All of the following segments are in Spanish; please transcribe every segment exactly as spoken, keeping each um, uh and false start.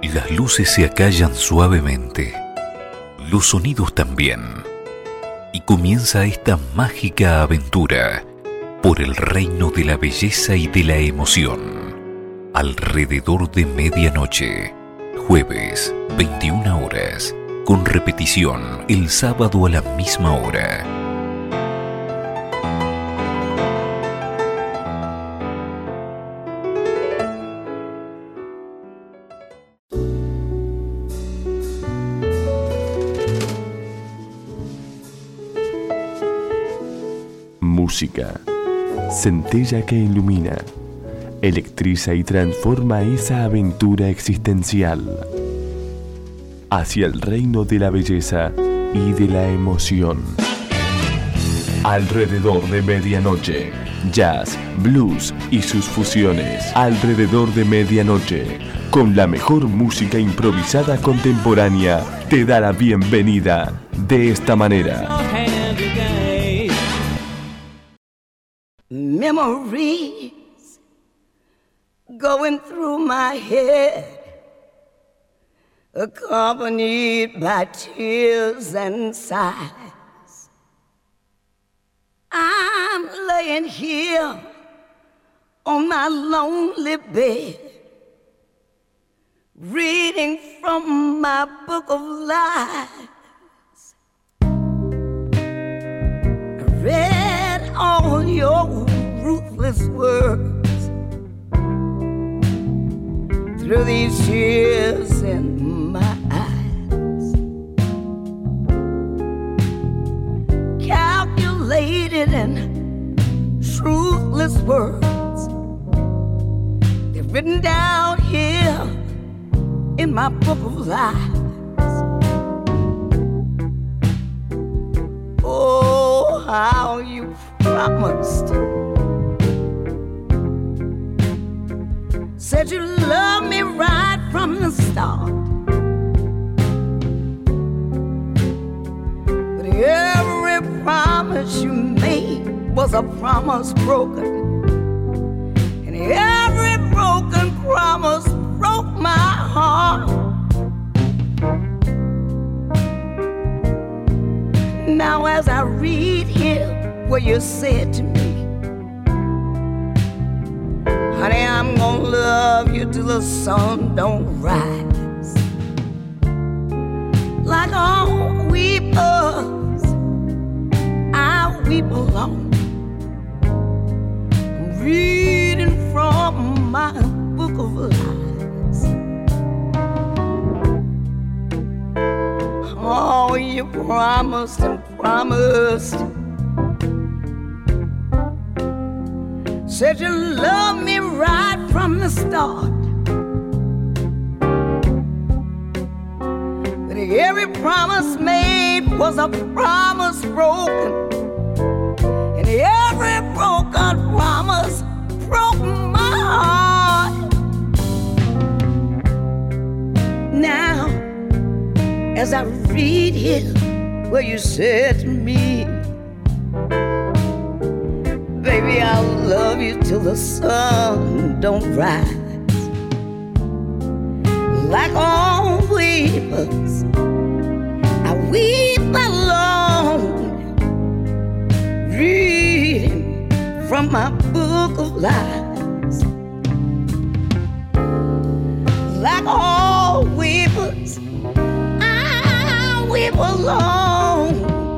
Las luces se acallan suavemente, los sonidos también, y comienza esta mágica aventura por el reino de la belleza y de la emoción. Alrededor de medianoche, jueves, veintiuna horas, con repetición el sábado a la misma hora. Música, centella que ilumina, electriza y transforma esa aventura existencial hacia el reino de la belleza y de la emoción. Alrededor de medianoche, jazz, blues y sus fusiones. Alrededor de medianoche, con la mejor música improvisada contemporánea, te da la bienvenida de esta manera. Memories going through my head, accompanied by tears and sighs. I'm laying here on my lonely bed, reading from my book of lies. I read all your ruthless words through these tears in my eyes. Calculated and truthless words, they're written down here in my book of lies. Oh, how you promised, said you loved me right from the start, but every promise you made was a promise broken, and every broken promise broke my heart. Now as I read here where you said to me, honey, I'm gonna love you till the sun don't rise. Like all weepers, I weep alone, reading from my book of lies. Oh, you promised and promised, said you loved me right from the start, but every promise made was a promise broken, and every broken promise broke my heart. Now, as I read here where you said to me, baby, I'll love you till the sun don't rise. Like all weepers, I weep alone, reading from my book of lies. Like all weepers, I weep alone,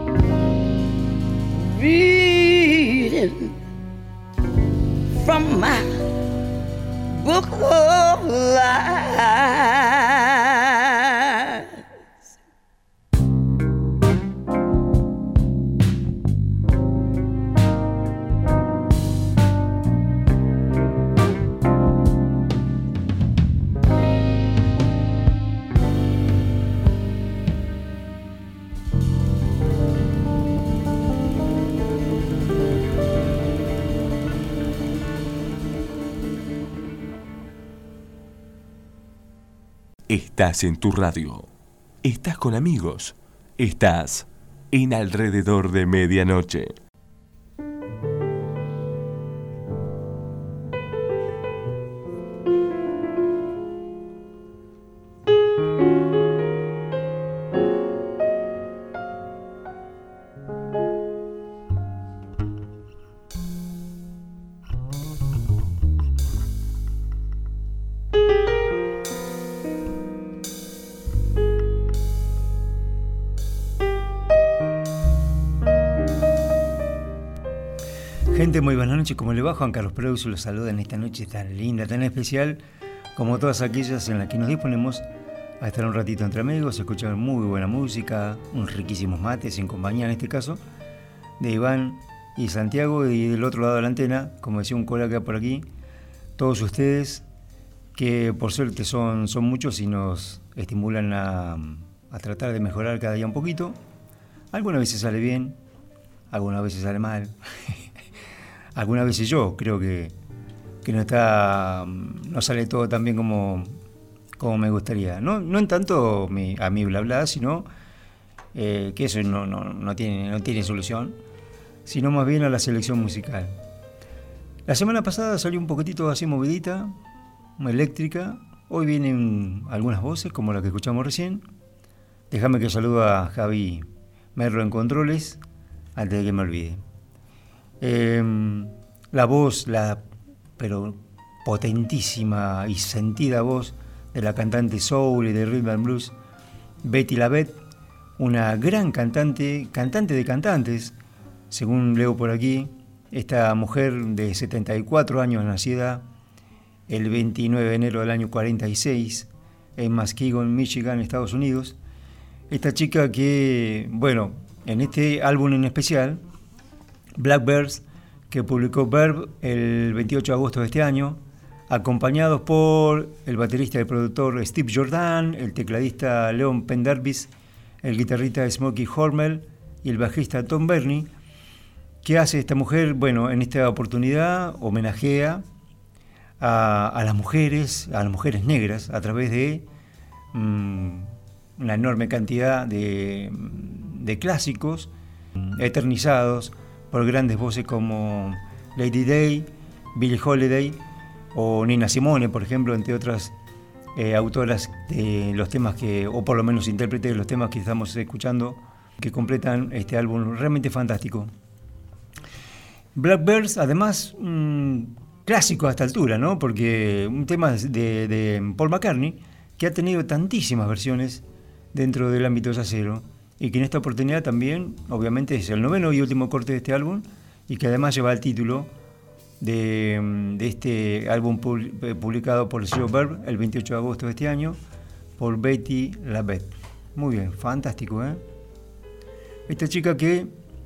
reading from my book of lies. Estás en tu radio, estás con amigos, estás en Alrededor de Medianoche. Gente, muy buenas noches, ¿cómo le va? Juan Carlos Preus los saluda en esta noche tan linda, tan especial, como todas aquellas en las que nos disponemos a estar un ratito entre amigos, a escuchar muy buena música, unos riquísimos mates en compañía, en este caso, de Iván y Santiago, y del otro lado de la antena, como decía un colega por aquí, todos ustedes, que por suerte son, son muchos y nos estimulan a, a tratar de mejorar cada día un poquito. Algunas veces sale bien, algunas veces sale mal. Algunas veces yo creo que, que no está no sale todo tan bien como, como me gustaría. No, no en tanto mi, a mi bla bla, sino eh, que eso no, no, no, tiene, no tiene solución, sino más bien a la selección musical. La semana pasada salió un poquitito así movidita, eléctrica. Hoy vienen algunas voces como la que escuchamos recién. Déjame que saludo a Javi Merlo en controles antes de que me olvide. Eh, la voz, la pero potentísima y sentida voz de la cantante soul y de rhythm and blues Betty LaBette, una gran cantante, cantante de cantantes, según leo por aquí. Esta mujer de setenta y cuatro años, nacida el veintinueve de enero del año cuarenta y seis en Muskegon, Michigan, Estados Unidos. Esta chica que, bueno, en este álbum en especial, Blackbirds, que publicó Verve el veintiocho de agosto de este año, acompañados por el baterista y productor Steve Jordan, el tecladista Leon Pendarvis, el guitarrista Smokey Hormel y el bajista Tom Bernie. ¿Qué hace esta mujer? Bueno, en esta oportunidad homenajea a, a las mujeres, a las mujeres negras, a través de mmm, una enorme cantidad de, de clásicos eternizados por grandes voces como Lady Day, Billie Holiday o Nina Simone, por ejemplo, entre otras eh, autoras de los temas que, o por lo menos intérpretes de los temas que estamos escuchando, que completan este álbum realmente fantástico. Blackbirds, además, mmm, clásico a esta altura, ¿no? Porque un tema de, de Paul McCartney que ha tenido tantísimas versiones dentro del ámbito jazzero, y que en esta oportunidad también, obviamente, es el noveno y último corte de este álbum, y que además lleva el título de, de este álbum publicado por el sello Verve el veintiocho de agosto de este año, por Betty LaBette. Muy bien, fantástico, ¿eh? Esta chica que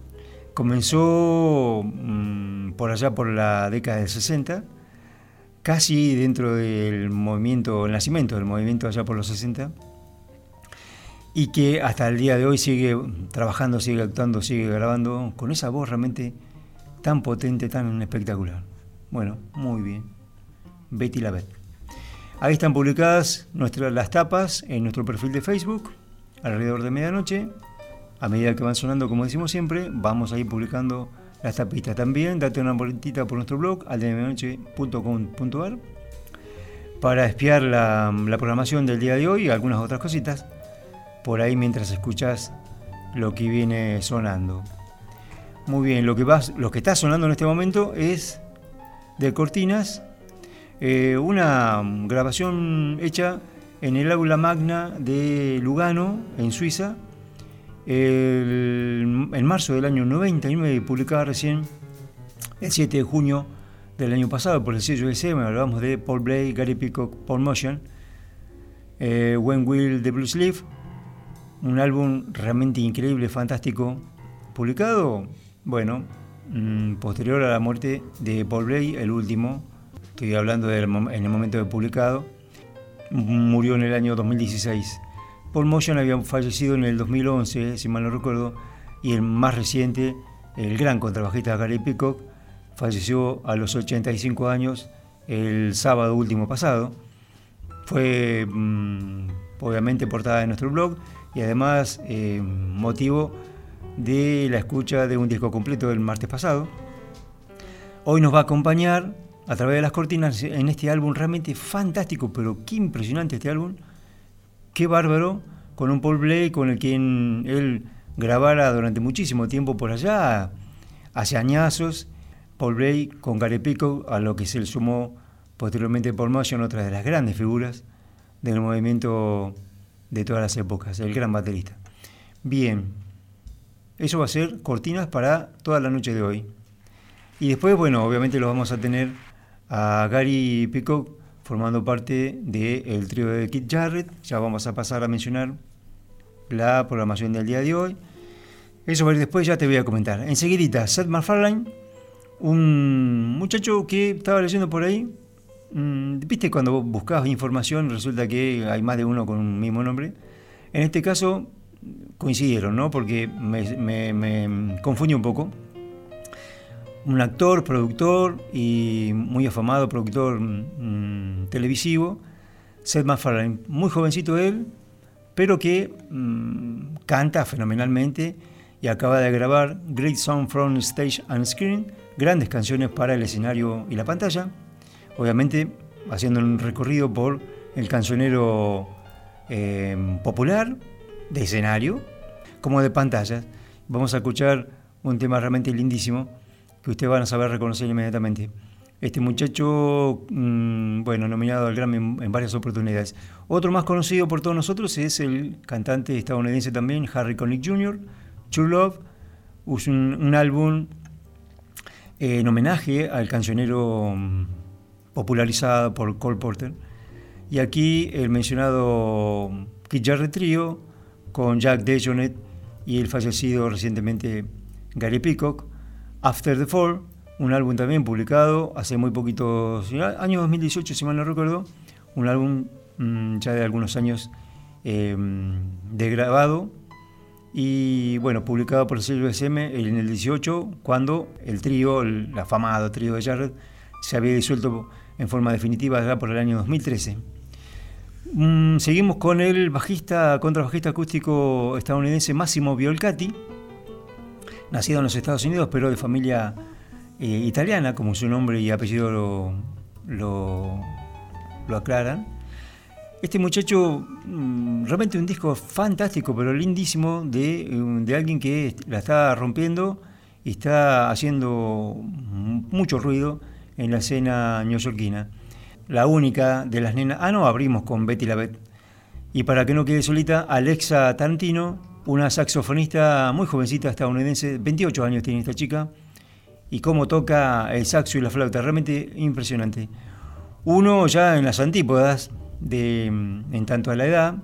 comenzó mmm, por allá por la década del sesenta, casi dentro del movimiento, el nacimiento del movimiento allá por los sesenta, y que hasta el día de hoy sigue trabajando, sigue actuando, sigue grabando con esa voz realmente tan potente, tan espectacular. Bueno, muy bien. Betty LaBette. Ahí están publicadas nuestras, las tapas en nuestro perfil de Facebook, alrededor de medianoche. A medida que van sonando, como decimos siempre, vamos a ir publicando las tapitas. También date una vueltita por nuestro blog, al de medianoche punto com punto a r, para espiar la, la programación del día de hoy y algunas otras cositas por ahí mientras escuchas lo que viene sonando. Muy bien, lo que, va, lo que está sonando en este momento es de Cortinas, eh, una grabación hecha en el aula magna de Lugano, en Suiza, el, en marzo del año noventa y nueve, publicada recién el siete de junio del año pasado por el sello S M. Hablamos de Paul Bley, Gary Peacock, Paul Motion, eh, When Will the Blues Live. Un álbum realmente increíble, fantástico, publicado, bueno, mmm, posterior a la muerte de Paul Bley, el último, estoy hablando del, en el momento de publicado, murió en el año dos mil dieciséis. Paul Motion había fallecido en el dos mil once, si mal no recuerdo, y el más reciente, el gran contrabajista Gary Peacock, falleció a los ochenta y cinco años el sábado último pasado. Fue mmm, obviamente portada de nuestro blog, y además eh, motivo de la escucha de un disco completo del martes pasado. Hoy nos va a acompañar a través de las cortinas en este álbum realmente fantástico, pero qué impresionante este álbum, qué bárbaro, con un Paul Bley con el quien él grabara durante muchísimo tiempo por allá, hace añazos. Paul Bley con Gary Peacock, a lo que se le sumó posteriormente Paul Motion, otra de las grandes figuras del movimiento de todas las épocas, el gran baterista. Bien, eso va a ser cortinas para toda la noche de hoy. Y después, bueno, obviamente lo vamos a tener a Gary Peacock formando parte del trío de Keith Jarrett. Ya vamos a pasar a mencionar la programación del día de hoy. Eso después ya te voy a comentar. Enseguidita, Seth MacFarlane, un muchacho que estaba leyendo por ahí. Viste, cuando buscabas información resulta que hay más de uno con un mismo nombre. En este caso coincidieron, ¿no? Porque me, me, me confundió un poco. Un actor, productor y muy afamado productor mmm, televisivo, Seth MacFarlane, muy jovencito él, pero que mmm, canta fenomenalmente y acaba de grabar Great Song from Stage and Screen, grandes canciones para el escenario y la pantalla, obviamente haciendo un recorrido por el cancionero eh, popular, de escenario, como de pantallas. Vamos a escuchar un tema realmente lindísimo, que ustedes van a saber reconocer inmediatamente. Este muchacho, mmm, bueno, nominado al Grammy en, en varias oportunidades. Otro más conocido por todos nosotros es el cantante estadounidense también, Harry Connick junior, True Love, es un, un álbum eh, en homenaje al cancionero um, popularizado por Cole Porter. Y aquí el mencionado Keith Jarrett Trio, con Jack DeJohnette y el fallecido recientemente Gary Peacock, After the Fall, un álbum también publicado hace muy poquitos años, dos mil dieciocho si mal no recuerdo, un álbum mmm, ya de algunos años eh, de grabado y bueno, publicado por el sello S M en el dieciocho, cuando el trío, el afamado trío de Jarrett, se había disuelto en forma definitiva ya por el año dos mil trece. Mm, seguimos con el bajista, contrabajista acústico estadounidense Massimo Violcati, nacido en los Estados Unidos, pero de familia eh, italiana, como su nombre y apellido lo, lo, lo aclaran. Este muchacho, mmm, realmente un disco fantástico, pero lindísimo, de, de alguien que la está rompiendo y está haciendo mucho ruido en la escena neoyorquina. La única de las nenas... Ah, no, abrimos con Betty la Bet. Y para que no quede solita, Alexa Tarantino, una saxofonista muy jovencita estadounidense, veintiocho años tiene esta chica, y cómo toca el saxo y la flauta, realmente impresionante. Uno ya en las antípodas, de, en tanto a la edad,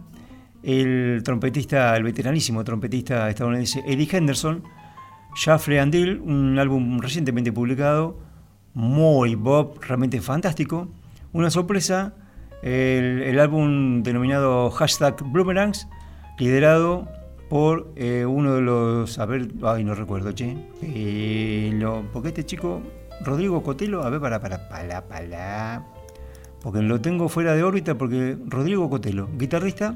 el trompetista, el veteranísimo trompetista estadounidense Eddie Henderson, Shuffle and Deal, un álbum recientemente publicado, muy pop, realmente fantástico. Una sorpresa, el, el álbum denominado Hashtag Bloomerangs, liderado por eh, uno de los, a ver, ay no recuerdo, che, eh, lo, porque este chico, Rodrigo Cotelo, a ver, para, para, para, para, porque lo tengo fuera de órbita, porque Rodrigo Cotelo, guitarrista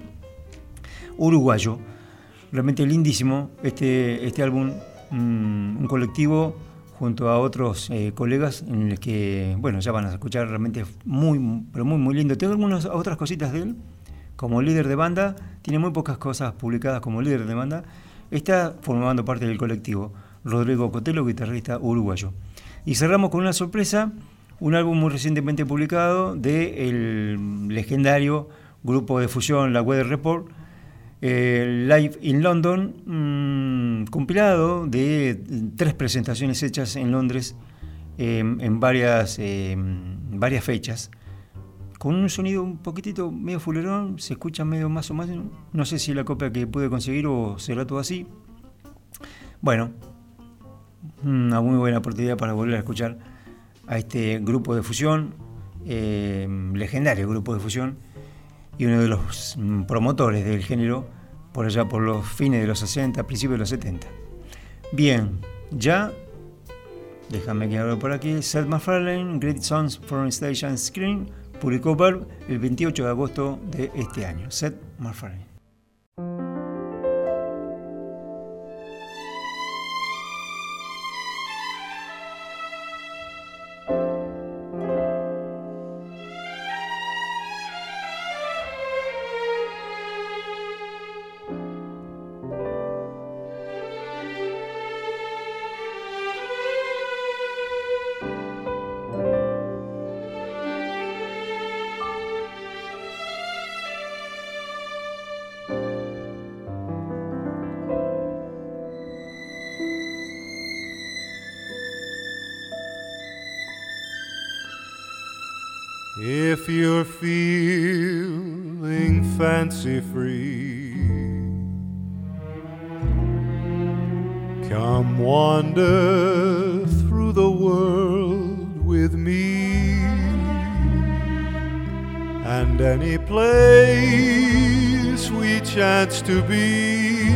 uruguayo, realmente lindísimo este, este álbum, mmm, un colectivo junto a otros eh, colegas en el que, bueno, ya van a escuchar realmente muy, pero muy, muy lindo. Tengo algunas otras cositas de él. Como líder de banda, tiene muy pocas cosas publicadas como líder de banda. Está formando parte del colectivo Rodrigo Cotelo, guitarrista uruguayo. Y cerramos con una sorpresa, un álbum muy recientemente publicado del legendario grupo de fusión La Weather Report, eh, Live in London, mmm, compilado de tres presentaciones hechas en Londres eh, en varias, eh, varias fechas, con un sonido un poquitito medio fulerón, se escucha medio más o menos, no sé si es la copia que pude conseguir o será todo así. Bueno, una muy buena oportunidad para volver a escuchar a este grupo de fusión, eh, legendario grupo de fusión, y uno de los promotores del género por allá por los fines de los sesenta, principios de los setenta. Bien, ya, déjame que abra por aquí, Seth MacFarlane, Great Songs from Stage and Screen, publicó Verve el veintiocho de agosto de este año. Seth MacFarlane. If you're feeling fancy-free, come wander through the world with me, and any place we chance to be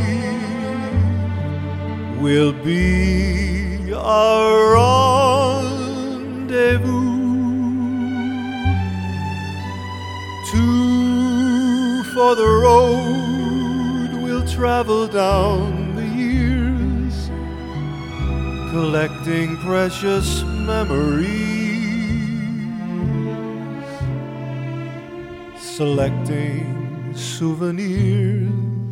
will be our rendezvous. Two for the road we'll travel down the years, collecting precious memories, selecting souvenirs,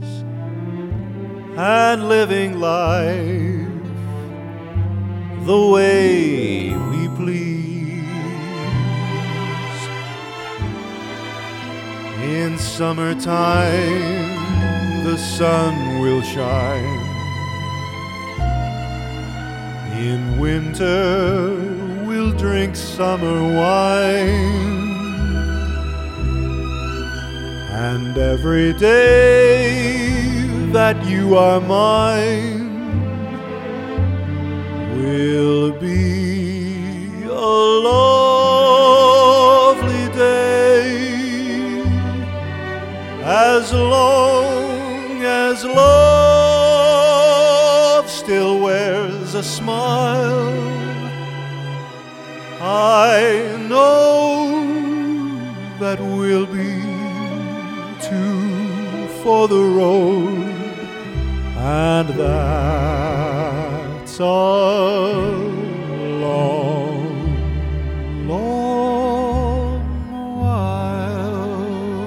and living life the way we please. In summertime, the sun will shine. In winter, we'll drink summer wine. And every day that you are mine will be a lovely day, as long as love still wears a smile. I know that we'll be two for the road, and that's a long, long while.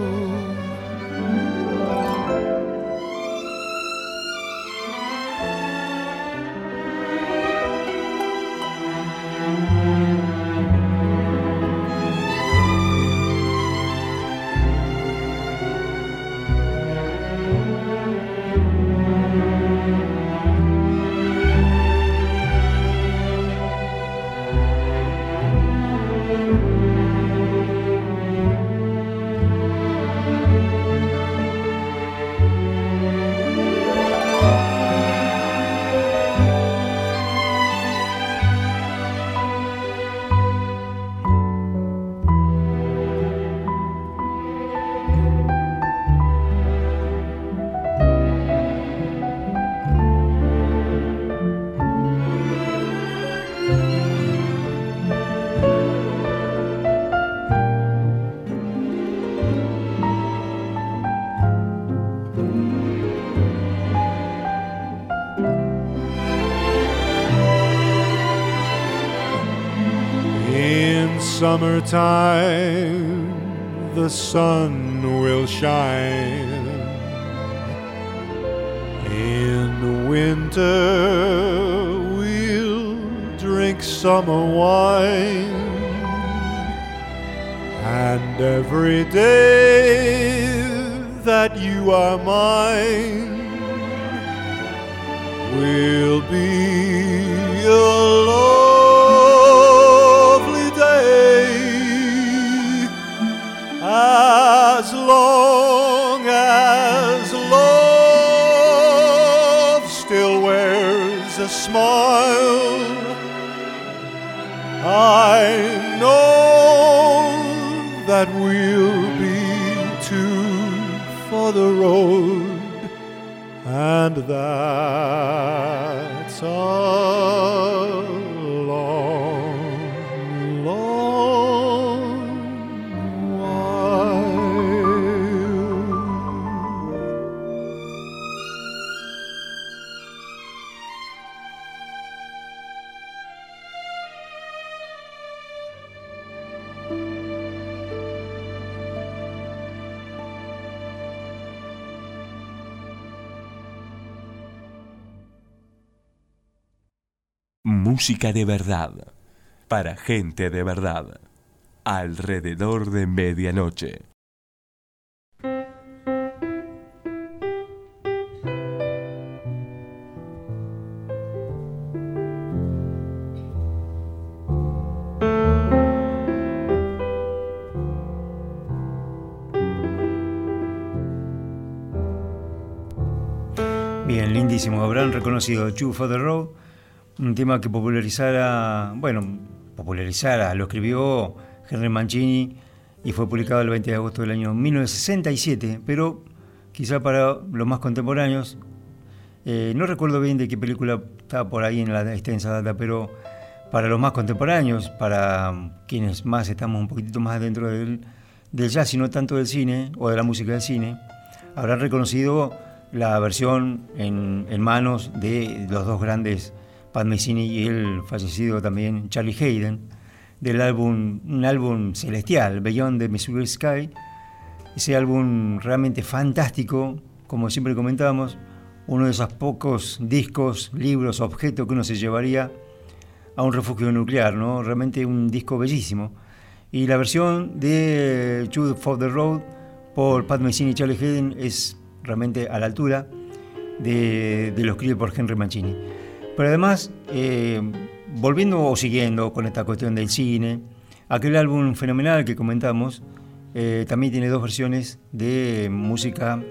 Summertime, the sun will shine. In winter, we'll drink summer wine. And every day that you are mine will be alone. As long as love still wears a smile, I know that we'll be two for the road, and that's a long, long while. Música de verdad, para gente de verdad, alrededor de medianoche. Bien, lindísimo. Habrán reconocido Two for the Road, un tema que popularizara, bueno, popularizara, lo escribió Henry Mancini y fue publicado el veinte de agosto del año mil novecientos sesenta y siete, pero quizá para los más contemporáneos, eh, no recuerdo bien de qué película está por ahí en la extensa data, pero para los más contemporáneos, para quienes más estamos un poquitito más dentro del, del jazz y no tanto del cine o de la música del cine, habrán reconocido la versión en, en manos de los dos grandes, Pat Metheny y el fallecido también Charlie Haden, del álbum, un álbum celestial, Beyond the Missouri Sky. Ese álbum realmente fantástico, como siempre comentábamos, uno de esos pocos discos, libros, objetos que uno se llevaría a un refugio nuclear, ¿no? Realmente un disco bellísimo. Y la versión de Two for the Road por Pat Metheny y Charlie Haden es realmente a la altura de, de lo escrito por Henry Mancini. Pero además, eh, volviendo o siguiendo con esta cuestión del cine, aquel álbum fenomenal que comentamos eh, también tiene dos versiones de música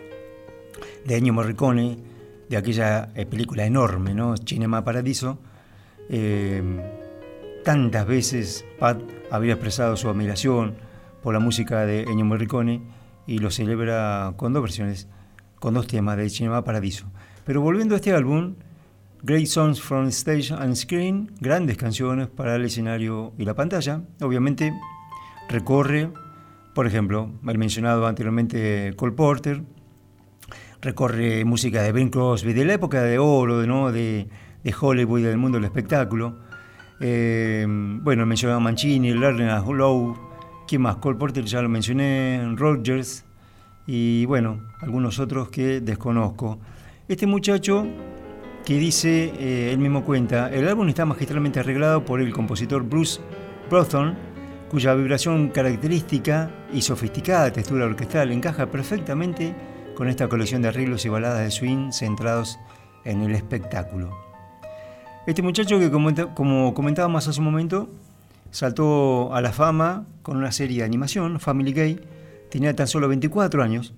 de Ennio Morricone, de aquella eh, película enorme, ¿no? Cinema Paradiso. Eh, tantas veces Pat había expresado su admiración por la música de Ennio Morricone y lo celebra con dos versiones, con dos temas de Cinema Paradiso. Pero volviendo a este álbum, Great Songs from Stage and Screen, grandes canciones para el escenario y la pantalla. Obviamente recorre, por ejemplo, el mencionado anteriormente Cole Porter, recorre música de Bing Crosby, de la época de oro, ¿no? de, de Hollywood y del mundo del espectáculo. Eh, bueno, mencionado Mancini, Lerner Lowe, ¿quién más? Cole Porter ya lo mencioné, Rodgers y bueno, algunos otros que desconozco. Este muchacho que dice, eh, él mismo cuenta, el álbum está magistralmente arreglado por el compositor Bruce Broughton, cuya vibración característica y sofisticada textura orquestal encaja perfectamente con esta colección de arreglos y baladas de swing centrados en el espectáculo. Este muchacho que, como comentábamos hace un momento, saltó a la fama con una serie de animación, Family Guy, tenía tan solo veinticuatro años,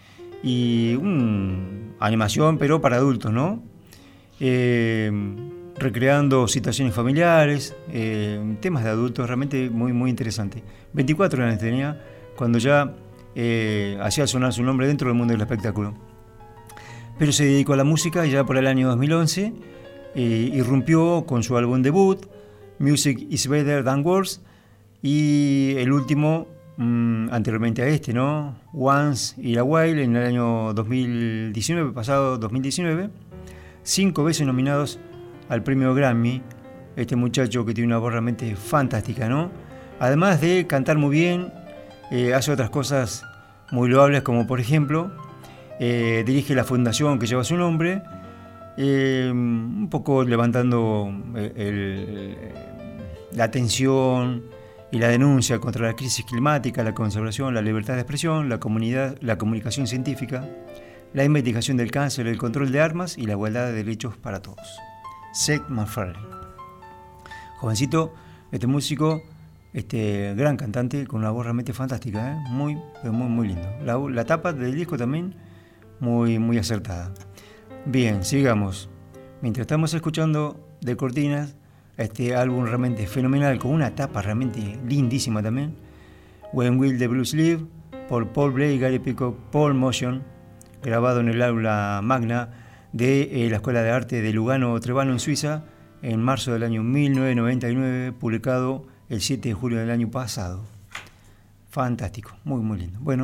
y una animación pero para adultos, ¿no? Eh, recreando situaciones familiares, eh, temas de adultos, realmente muy, muy interesante. veinticuatro años tenía cuando ya eh, hacía sonar su nombre dentro del mundo del espectáculo. Pero se dedicó a la música y ya por el año dos mil once eh, irrumpió con su álbum debut, Music is Better Than Words, y el último, mmm, anteriormente a este, ¿no? Once in a While, en el año dos mil diecinueve, pasado dos mil diecinueve, cinco veces nominados al premio Grammy, este muchacho que tiene una voz realmente fantástica, ¿no? Además de cantar muy bien, eh, hace otras cosas muy loables, como por ejemplo, eh, dirige la fundación que lleva su nombre, eh, un poco levantando el, el, la atención y la denuncia contra la crisis climática, la conservación, la libertad de expresión, la, comunidad, la comunicación científica, la investigación del cáncer, el control de armas y la igualdad de derechos para todos. Seth MacFarlane. Jovencito, este músico, este gran cantante con una voz realmente fantástica, ¿eh? muy, muy, muy lindo. La, la tapa del disco también muy, muy acertada. Bien, sigamos. Mientras estamos escuchando de cortinas este álbum realmente fenomenal, con una tapa realmente lindísima también, When Will the Blues Live, por Paul Bley, Gary Peacock, Paul Motion, grabado en el aula magna de eh, la Escuela de Arte de Lugano Trevano en Suiza en marzo del año mil novecientos noventa y nueve, publicado el siete de julio del año pasado. Fantástico, muy muy lindo. Bueno,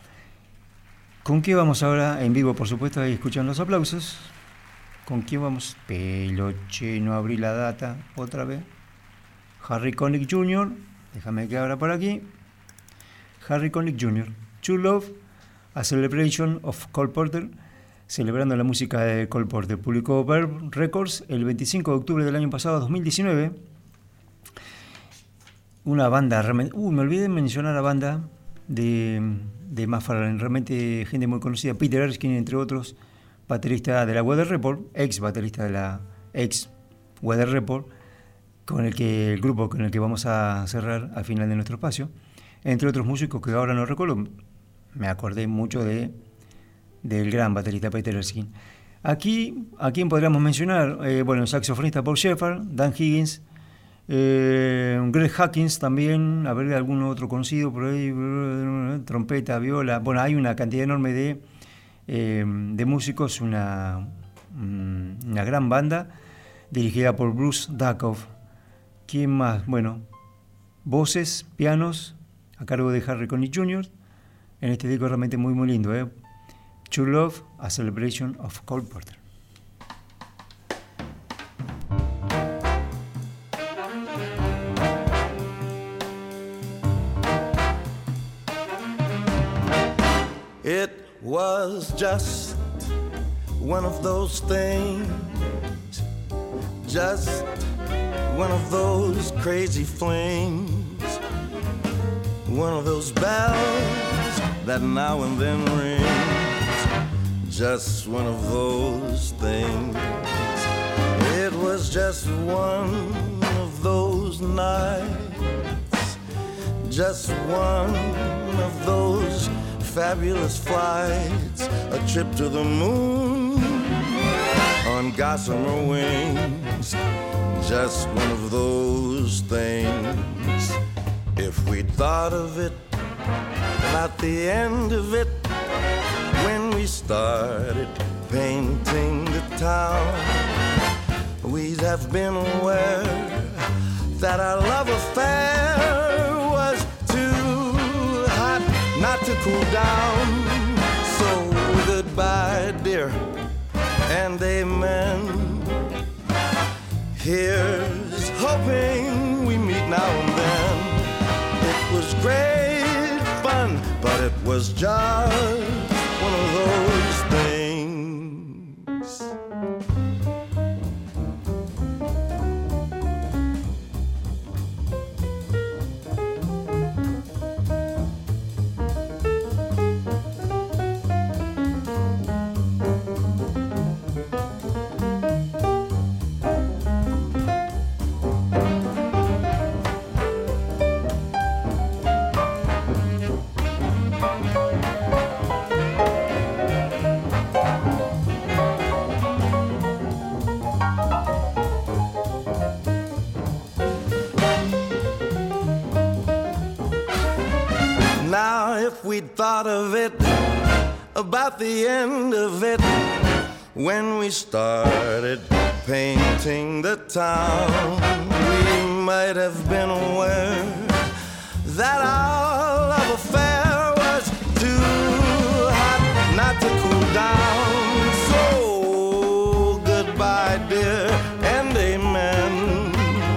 ¿con qué vamos ahora? En vivo, por supuesto, ahí escuchan los aplausos. ¿Con quién vamos? Peloche, no abrí la data otra vez. Harry Connick junior, déjame que abra por aquí. Harry Connick junior, True Love, A Celebration of Cole Porter, celebrando la música de Cole Porter. Publicó Verve Records el veinticinco de octubre del año pasado, dos mil diecinueve. Una banda realmente... Uh, me olvidé de mencionar la banda de, de MacFarlane, realmente gente muy conocida. Peter Erskine, entre otros, baterista de la Weather Report, ex baterista de la ex Weather Report, con el que el grupo con el que vamos a cerrar al final de nuestro espacio. Entre otros músicos que ahora no recuerdo, me acordé mucho de del gran baterista Peter Erskine. Aquí, ¿a quién podríamos mencionar? Eh, bueno, el saxofonista Paul Shepard, Dan Higgins, eh, Greg Hawkins también, a ver, algún otro conocido por ahí, trompeta, viola. Bueno, hay una cantidad enorme de, eh, de músicos, una, una gran banda dirigida por Bruce Dackoff. ¿Quién más? Bueno, voces, pianos, a cargo de Harry Connick junior En este disco realmente muy, muy lindo, ¿eh? True Love, A Celebration of Cole Porter. It was just one of those things, just one of those crazy flings, one of those bells that now and then rings, just one of those things. It was just one of those nights, just one of those fabulous flights, a trip to the moon on gossamer wings, just one of those things. If we thought of it about the end of it, when we started painting the town, we'd have been aware that our love affair was too hot not to cool down. So goodbye, dear, and amen. Here's hoping we meet now and then. It was great fun, but it was just one of those things. Now if we'd thought of it about the end of it, when we started painting the town, we might have been aware that our love affair was too hot not to cool down. So goodbye, dear, and amen.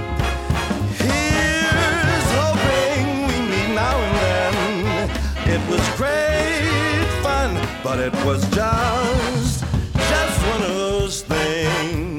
Here's hoping we meet now and then. It was great fun, but it was just, just one of those things.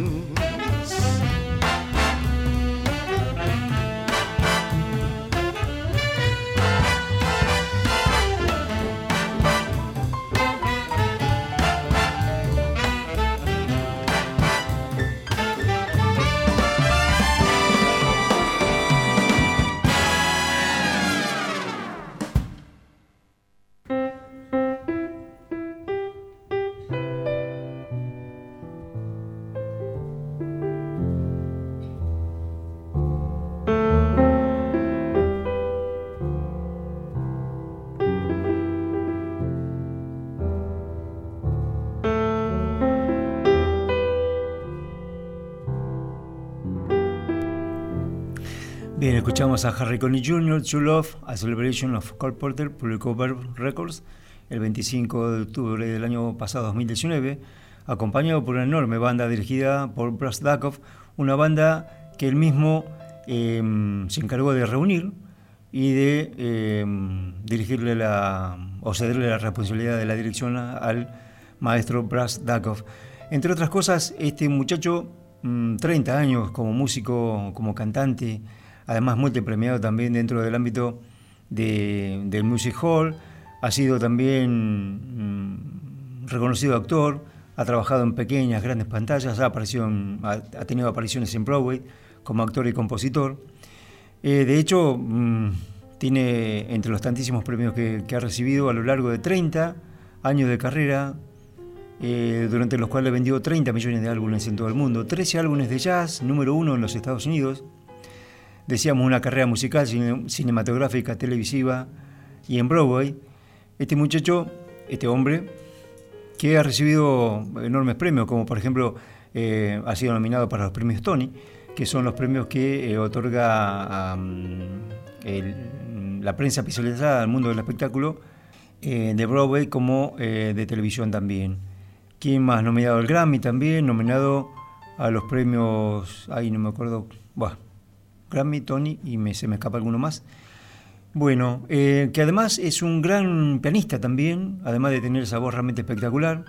Bien, escuchamos a Harry Connick junior, True Love, A Celebration of Cole Porter, publicó Verve Records el veinticinco de octubre del año pasado, dos mil diecinueve, acompañado por una enorme banda dirigida por Bruce Dackoff, una banda que él mismo eh, se encargó de reunir y de eh, dirigirle la, o cederle la responsabilidad de la dirección al maestro Bruce Dackoff. Entre otras cosas, este muchacho, treinta años como músico, como cantante, además multipremiado también dentro del ámbito de, del Music Hall, ha sido también mmm, reconocido actor, ha trabajado en pequeñas, grandes pantallas, ha, aparecido en, ha, ha tenido apariciones en Broadway como actor y compositor. Eh, de hecho, mmm, tiene entre los tantísimos premios que, que ha recibido a lo largo de treinta años de carrera, eh, durante los cuales vendió treinta millones de álbumes en todo el mundo, trece álbumes de jazz, número uno en los Estados Unidos. Decíamos una carrera musical, cine, cinematográfica, televisiva y en Broadway. Este muchacho, este hombre, que ha recibido enormes premios, como por ejemplo eh, ha sido nominado para los premios Tony, que son los premios que eh, otorga um, el, la prensa especializada al mundo del espectáculo, eh, de Broadway como eh, de televisión también. ¿Quién más? Nominado al Grammy también, nominado a los premios, ay no me acuerdo, bueno, Grammy, Tony y me, se me escapa alguno más. Bueno, eh, que además es un gran pianista también, además de tener esa voz realmente espectacular.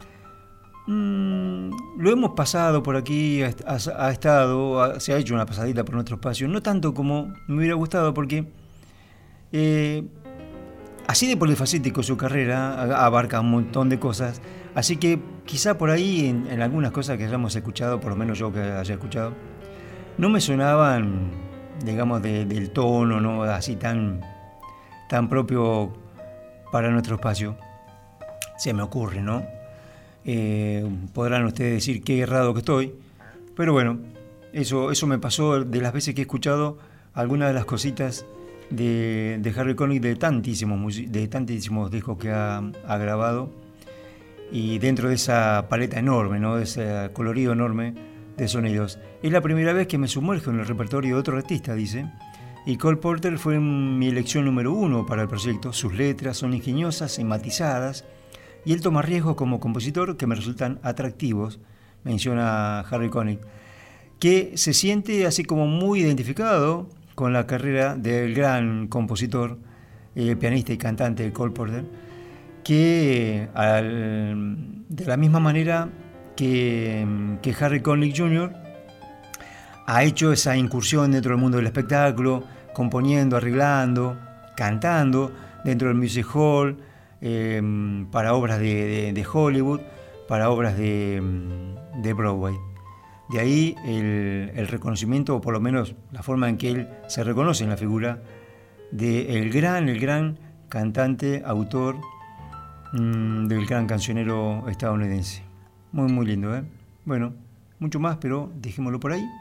Mm, lo hemos pasado por aquí, ha, ha, ha estado, ha, se ha hecho una pasadita por nuestro espacio, no tanto como me hubiera gustado porque eh, así de polifacético su carrera, abarca un montón de cosas, así que quizá por ahí en, en algunas cosas que hayamos escuchado, por lo menos yo que haya escuchado, no me sonaban, digamos, de, del tono, ¿no? Así tan, tan propio para nuestro espacio. Se me ocurre, ¿no? Eh, podrán ustedes decir qué errado que estoy, pero bueno, eso, eso me pasó de las veces que he escuchado algunas de las cositas de, de Harry Connick, de tantísimos, de tantísimos discos que ha, ha grabado, y dentro de esa paleta enorme, ¿no? De ese colorido enorme de sonidos. Es la primera vez que me sumerjo en el repertorio de otro artista, dice, y Cole Porter fue mi elección número uno para el proyecto. Sus letras son ingeniosas y matizadas, y él toma riesgos como compositor que me resultan atractivos, menciona Harry Connick, que se siente así como muy identificado con la carrera del gran compositor, eh, pianista y cantante Cole Porter, que al, de la misma manera que, que Harry Connick junior ha hecho esa incursión dentro del mundo del espectáculo, componiendo, arreglando, cantando dentro del music hall, eh, para obras de, de, de Hollywood, para obras de, de Broadway. De ahí el, el reconocimiento, o por lo menos la forma en que él se reconoce en la figura del gran, el gran cantante, autor mmm, del gran cancionero estadounidense. Muy, muy lindo, ¿eh? Bueno, mucho más, pero dejémoslo por ahí.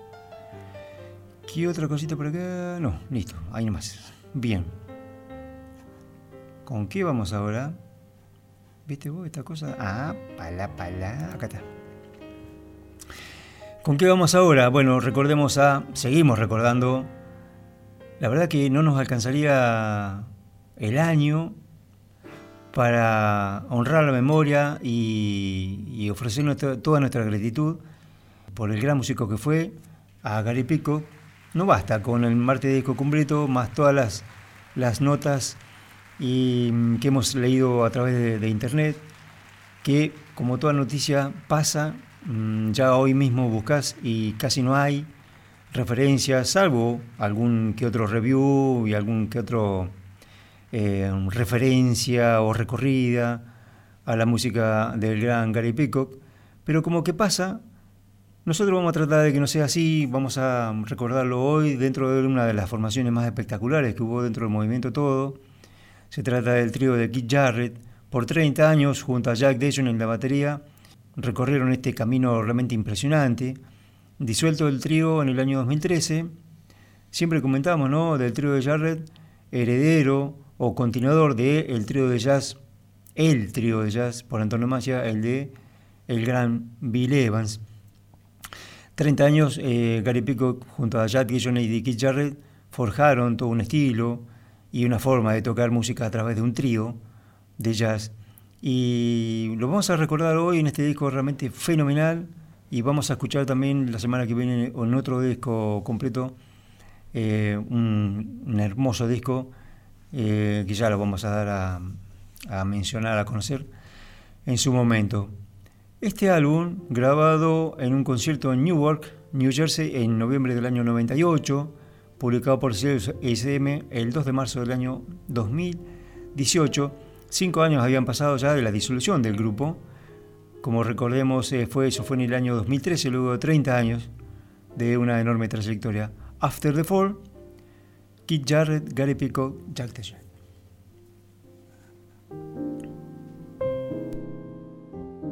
¿Qué otra cosita por acá? No, listo, ahí nomás. Bien. ¿Con qué vamos ahora? ¿Viste vos esta cosa? Ah, pala, pala, acá está. ¿Con qué vamos ahora? Bueno, recordemos a... Seguimos recordando. La verdad que no nos alcanzaría el año para honrar la memoria y, y ofrecer nuestra, toda nuestra gratitud por el gran músico que fue, a Gary Peacock. No basta con el martes de disco completo, más todas las, las notas y, que hemos leído a través de, de internet, que como toda noticia pasa, ya hoy mismo buscas y casi no hay referencias, salvo algún que otro review y algún que otro eh, referencia o recorrida a la música del gran Gary Peacock. Pero como que pasa, nosotros vamos a tratar de que no sea así, vamos a recordarlo hoy dentro de una de las formaciones más espectaculares que hubo dentro del movimiento todo. Se trata del trío de Keith Jarrett. Por treinta años, junto a Jack Dejon en la batería, recorrieron este camino realmente impresionante. Disuelto el trío en el año dos mil trece, siempre comentamos, ¿no?, del trío de Jarrett, heredero o continuador del trío de jazz, el trío de jazz por antonomasia, el de el gran Bill Evans. treinta años, eh, Gary Peacock junto a Jack Dejon y Keith Jarrett forjaron todo un estilo y una forma de tocar música a través de un trío de jazz. Y lo vamos a recordar hoy en este disco realmente fenomenal, y vamos a escuchar también la semana que viene en otro disco completo, eh, un, un hermoso disco eh, que ya lo vamos a dar a, a mencionar, a conocer en su momento. Este álbum, grabado en un concierto en Newark, New Jersey, en noviembre del año noventa y ocho, publicado por Sirius X M el dos de marzo del año dos mil dieciocho, Cinco años habían pasado ya de la disolución del grupo. Como recordemos, eh, fue, eso fue en el año dos mil trece, luego de treinta años de una enorme trayectoria. After the Fall, Keith Jarrett, Gary Peacock, Jack Dejon.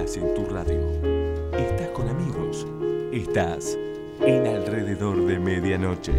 estás en tu radio, estás con amigos, estás en Alrededor de Medianoche.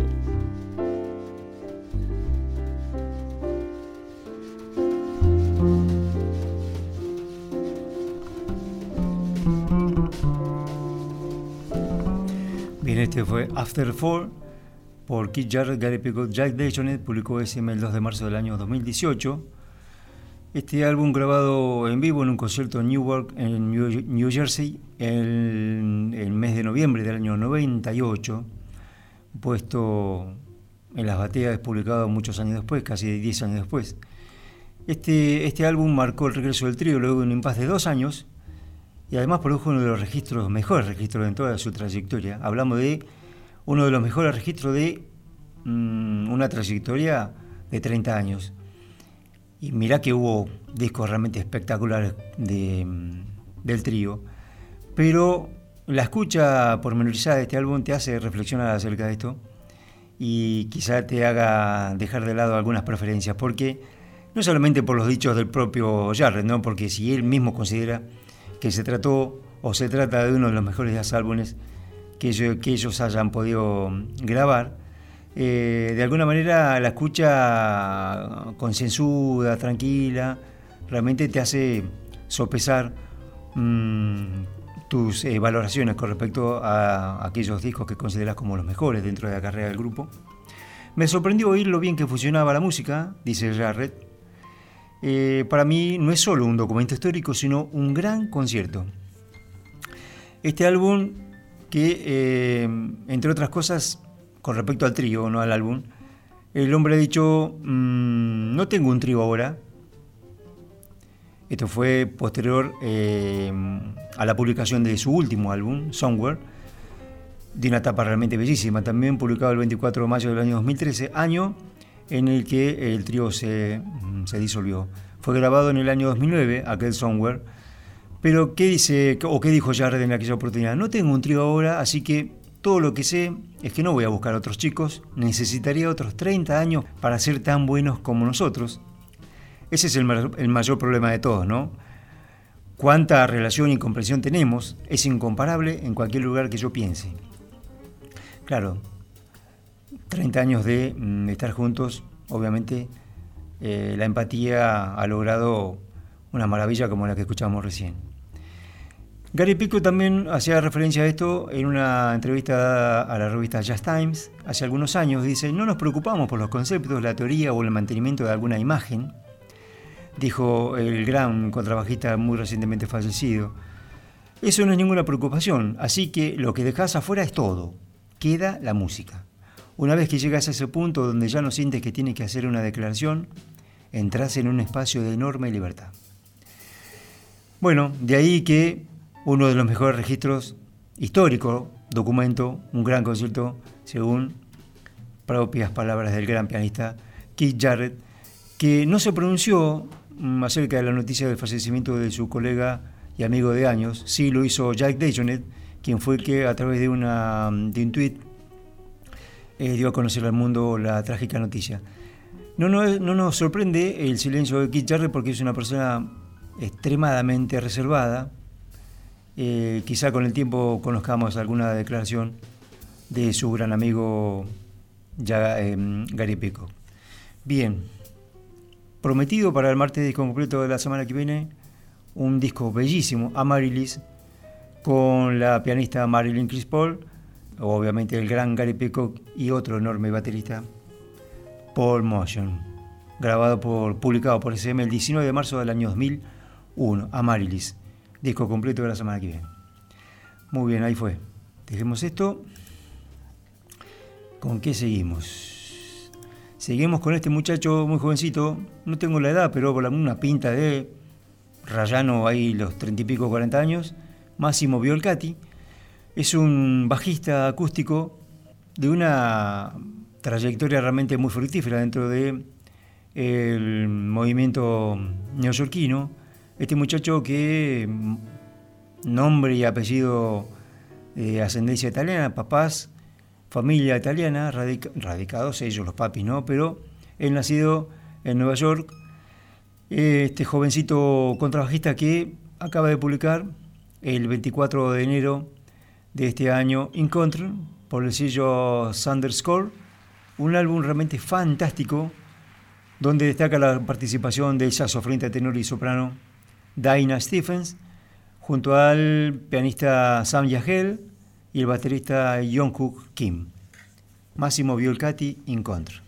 Bien, este fue After Four por Keith Jarrett, Gary Peacock. Jack Dejonet publicó ese el dos de marzo del año dos mil dieciocho. Este álbum grabado en vivo en un concierto en Newark, en New Jersey, el, el mes de noviembre del año noventa y ocho, puesto en las bateas, publicado muchos años después, casi diez años después. Este, este álbum marcó el regreso del trío luego de un impasse de dos años y además produjo uno de los registros, mejores registros en toda su trayectoria. Hablamos de uno de los mejores registros de mmm, una trayectoria de treinta años. Y mirá que hubo discos realmente espectaculares de, del trío, pero la escucha pormenorizada de este álbum te hace reflexionar acerca de esto y quizá te haga dejar de lado algunas preferencias, porque no solamente por los dichos del propio Jarrett, ¿no? Porque si él mismo considera que se trató o se trata de uno de los mejores álbumes que ellos, que ellos hayan podido grabar, Eh, de alguna manera la escucha concienzuda, tranquila, realmente te hace sopesar mmm, tus eh, valoraciones con respecto a aquellos discos que consideras como los mejores dentro de la carrera del grupo. Me sorprendió oír lo bien que funcionaba la música, dice Jarrett. Eh, para mí no es solo un documento histórico, sino un gran concierto. Este álbum que, eh, entre otras cosas, con respecto al trío, no al álbum, el hombre ha dicho, mmm, no tengo un trío ahora. Esto fue posterior eh, a la publicación de su último álbum, Somewhere, de una etapa realmente bellísima, también publicado el veinticuatro de mayo del año dos mil trece, año en el que el trío se, se disolvió. Fue grabado en el año dos mil nueve, aquel Somewhere, pero ¿qué dice, o qué dijo Jarrett en aquella oportunidad? No tengo un trío ahora, así que todo lo que sé es que no voy a buscar otros chicos, necesitaría otros treinta años para ser tan buenos como nosotros. Ese es el, el mayor problema de todos, ¿no? Cuánta relación y comprensión tenemos es incomparable en cualquier lugar que yo piense. Claro, treinta años de mm, estar juntos, obviamente eh, la empatía ha logrado una maravilla como la que escuchamos recién. Gary Peacock también hacía referencia a esto en una entrevista a la revista Jazz Times hace algunos años. Dice, no nos preocupamos por los conceptos, la teoría o el mantenimiento de alguna imagen, dijo el gran contrabajista muy recientemente fallecido. Eso no es ninguna preocupación, así que lo que dejas afuera es todo, queda la música. Una vez que llegas a ese punto donde ya no sientes que tienes que hacer una declaración, entras en un espacio de enorme libertad. Bueno, de ahí que uno de los mejores registros históricos, documento, un gran concierto, según propias palabras del gran pianista Keith Jarrett, que no se pronunció acerca de la noticia del fallecimiento de su colega y amigo de años. Sí lo hizo Jack Dejonet, quien fue el que a través de, una, de un tuit eh, dio a conocer al mundo la trágica noticia. No, no, no nos sorprende el silencio de Keith Jarrett porque es una persona extremadamente reservada. Eh, quizá con el tiempo conozcamos alguna declaración de su gran amigo ya, eh, Gary Peacock. Bien, prometido para el martes disco completo de la semana que viene, un disco bellísimo, Amaryllis, con la pianista Marilyn Chris Paul, obviamente el gran Gary Peacock y otro enorme baterista, Paul Motion, grabado por, publicado por S M el diecinueve de marzo del año dos mil uno, Amaryllis. Disco completo de la semana que viene. Muy bien, ahí fue. Dejemos esto. ¿Con qué seguimos? Seguimos con este muchacho muy jovencito. No tengo la edad, pero con una pinta de rayano ahí los treinta y pico, cuarenta años. Massimo Violcati. Es un bajista acústico de una trayectoria realmente muy fructífera dentro del movimiento neoyorquino. Este muchacho que nombre y apellido de ascendencia italiana, papás, familia italiana, radica, radicados ellos, los papis, ¿no? Pero él nacido en Nueva York, este jovencito contrabajista que acaba de publicar el veinticuatro de enero de este año, Encounter, por el sello Thunderscore, un álbum realmente fantástico, donde destaca la participación del saxofonista tenor y soprano Dinah Stephens, junto al pianista Sam Yagel y el baterista Jungkook Kim. Massimo Violcati, Encounter.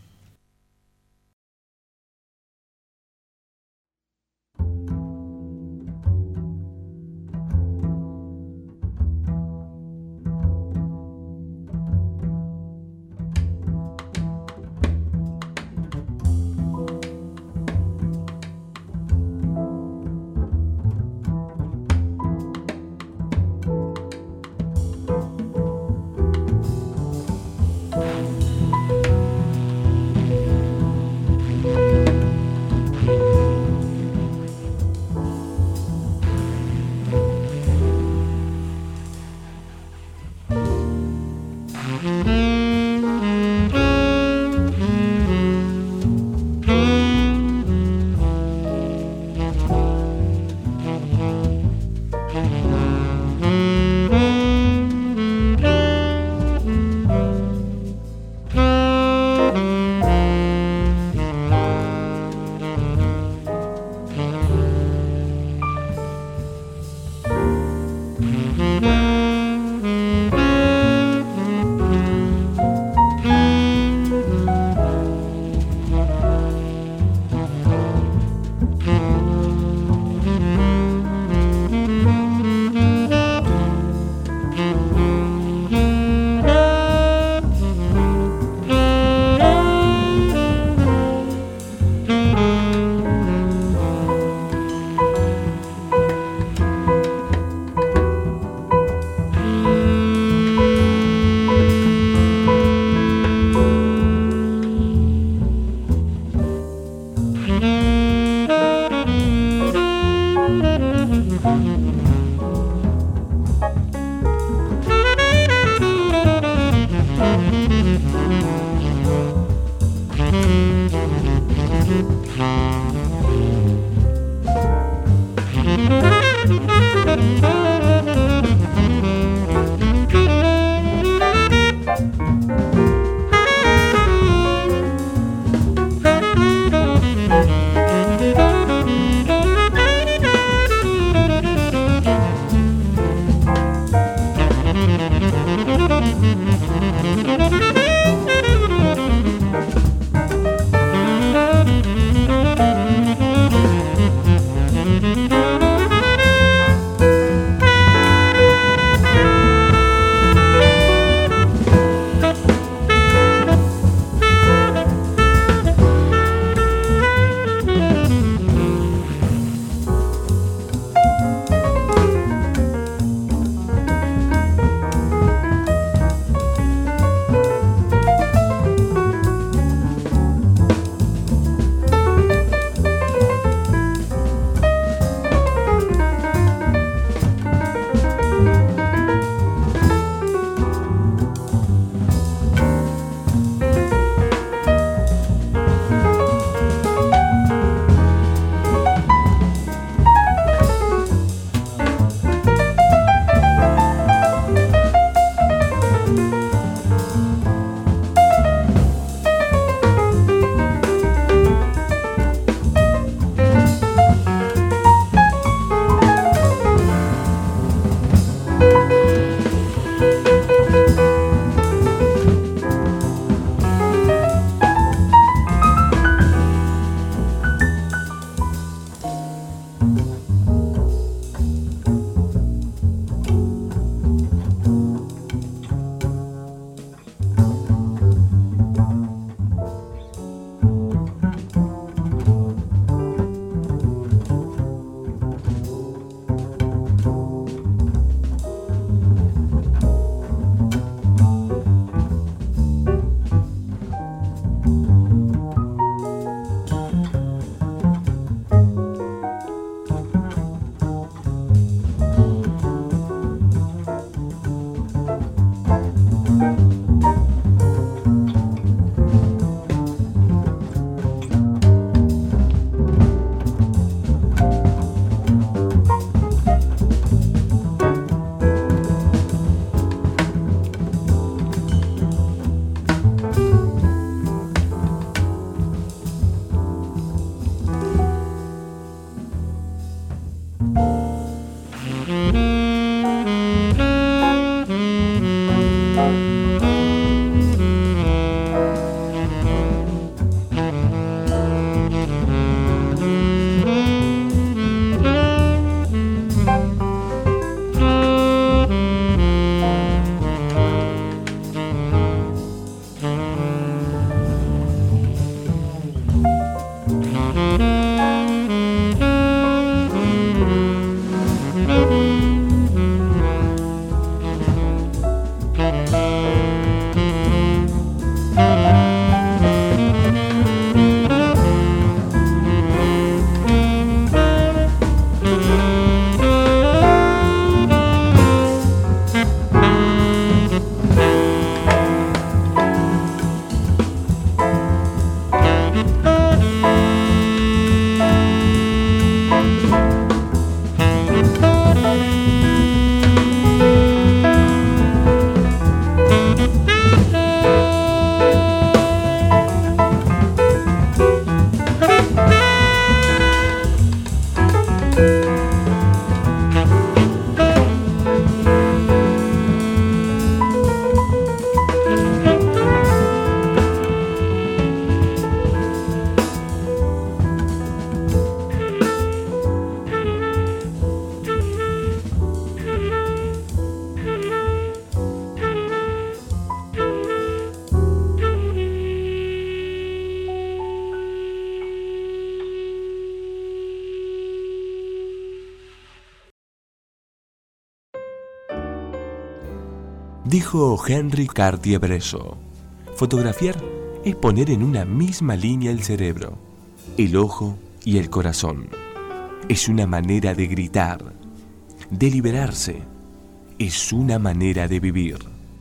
Dijo Henry Cartier-Bresson, fotografiar es poner en una misma línea el cerebro, el ojo y el corazón. Es una manera de gritar, de liberarse. Es una manera de vivir.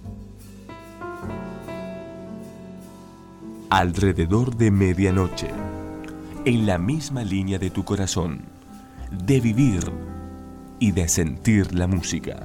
Alrededor de medianoche, en la misma línea de tu corazón, de vivir y de sentir la música.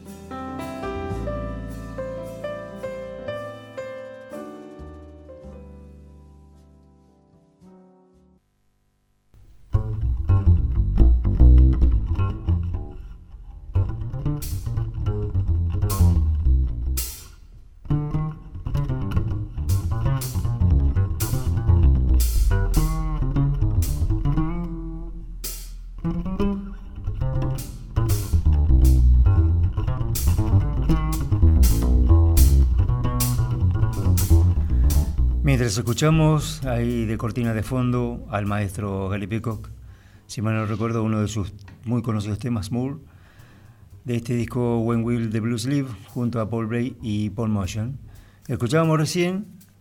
Mientras escuchamos ahí de cortina de fondo al maestro Gary Peacock, si mal no recuerdo, uno de sus muy conocidos temas, Moore, de este disco When Will the Blues Live, junto a Paul Bray y Paul Motion. Escuchábamos recién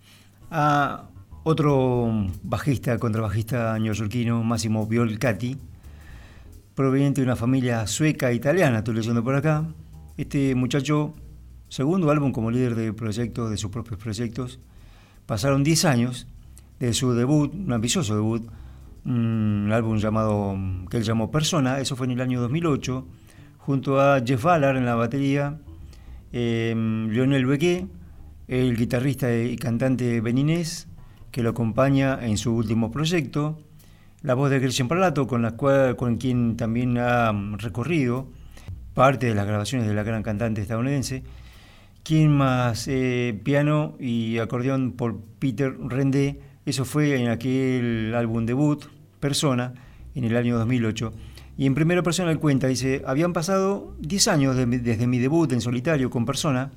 a otro bajista, contrabajista neoyorquino, Massimo Violcati, proveniente de una familia sueca e italiana, estoy leyendo por acá. Este muchacho, segundo álbum como líder de proyectos, de sus propios proyectos. Pasaron diez años de su debut, un ambicioso debut, un álbum llamado, que él llamó Persona, eso fue en el año dos mil ocho, junto a Jeff Ballard en la batería, eh, Lionel Becquet, el guitarrista y cantante beninés, que lo acompaña en su último proyecto, la voz de Christian Parlato, con, la cual, con quien también ha recorrido parte de las grabaciones de la gran cantante estadounidense. ¿Quién más? Eh, piano y acordeón por Peter Rendé. Eso fue en aquel álbum debut, Persona, en el año dos mil ocho. Y en primera persona él cuenta, dice, habían pasado diez años de, desde mi debut en solitario con Persona,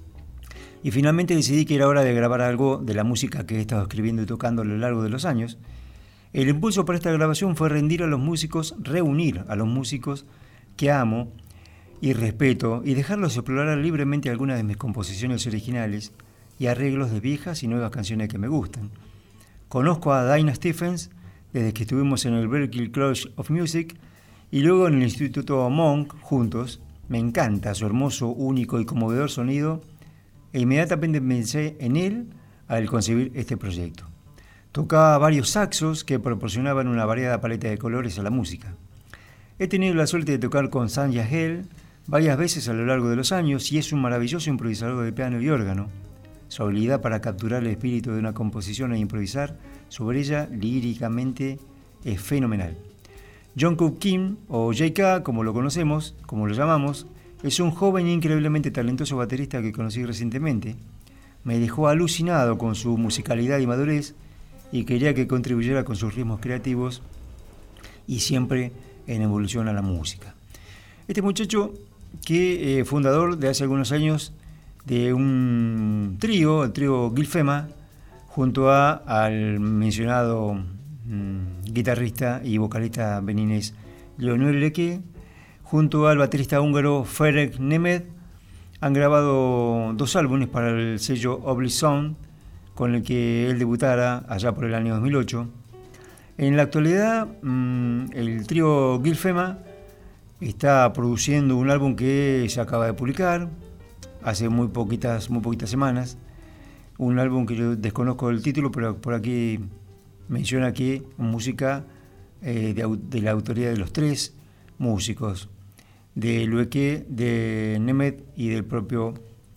y finalmente decidí que era hora de grabar algo de la música que he estado escribiendo y tocando a lo largo de los años. El impulso para esta grabación fue rendir a los músicos, reunir a los músicos que amo y respeto, y dejarlos explorar libremente algunas de mis composiciones originales y arreglos de viejas y nuevas canciones que me gustan. Conozco a Dinah Stephens desde que estuvimos en el Berklee College of Music y luego en el Instituto Monk juntos. Me encanta su hermoso, único y conmovedor sonido e inmediatamente pensé en él al concebir este proyecto. Tocaba varios saxos que proporcionaban una variada paleta de colores a la música. He tenido la suerte de tocar con Sam Yahel varias veces a lo largo de los años y es un maravilloso improvisador de piano y órgano. Su habilidad para capturar el espíritu de una composición e improvisar sobre ella líricamente es fenomenal. Jungkook Kim, o J K como lo conocemos, como lo llamamos, es un joven e increíblemente talentoso baterista que conocí recientemente. Me dejó alucinado con su musicalidad y madurez y quería que contribuyera con sus ritmos creativos y siempre en evolución a la música. Este muchacho que eh, fundador de hace algunos años de un trío, el trío Guilfema, junto a, al mencionado mmm, guitarrista y vocalista beninés Lionel Becquet, junto al baterista húngaro Ferenc Nemeth, han grabado dos álbumes para el sello Obelisk Sound, con el que él debutara allá por el año dos mil ocho. En la actualidad, mmm, el trío Guilfema está produciendo un álbum que se acaba de publicar hace muy poquitas, muy poquitas semanas. Un álbum que yo desconozco el título, pero por aquí menciona que música eh, de, de la autoría de los tres músicos, de Becquet, de Nemeth y del propio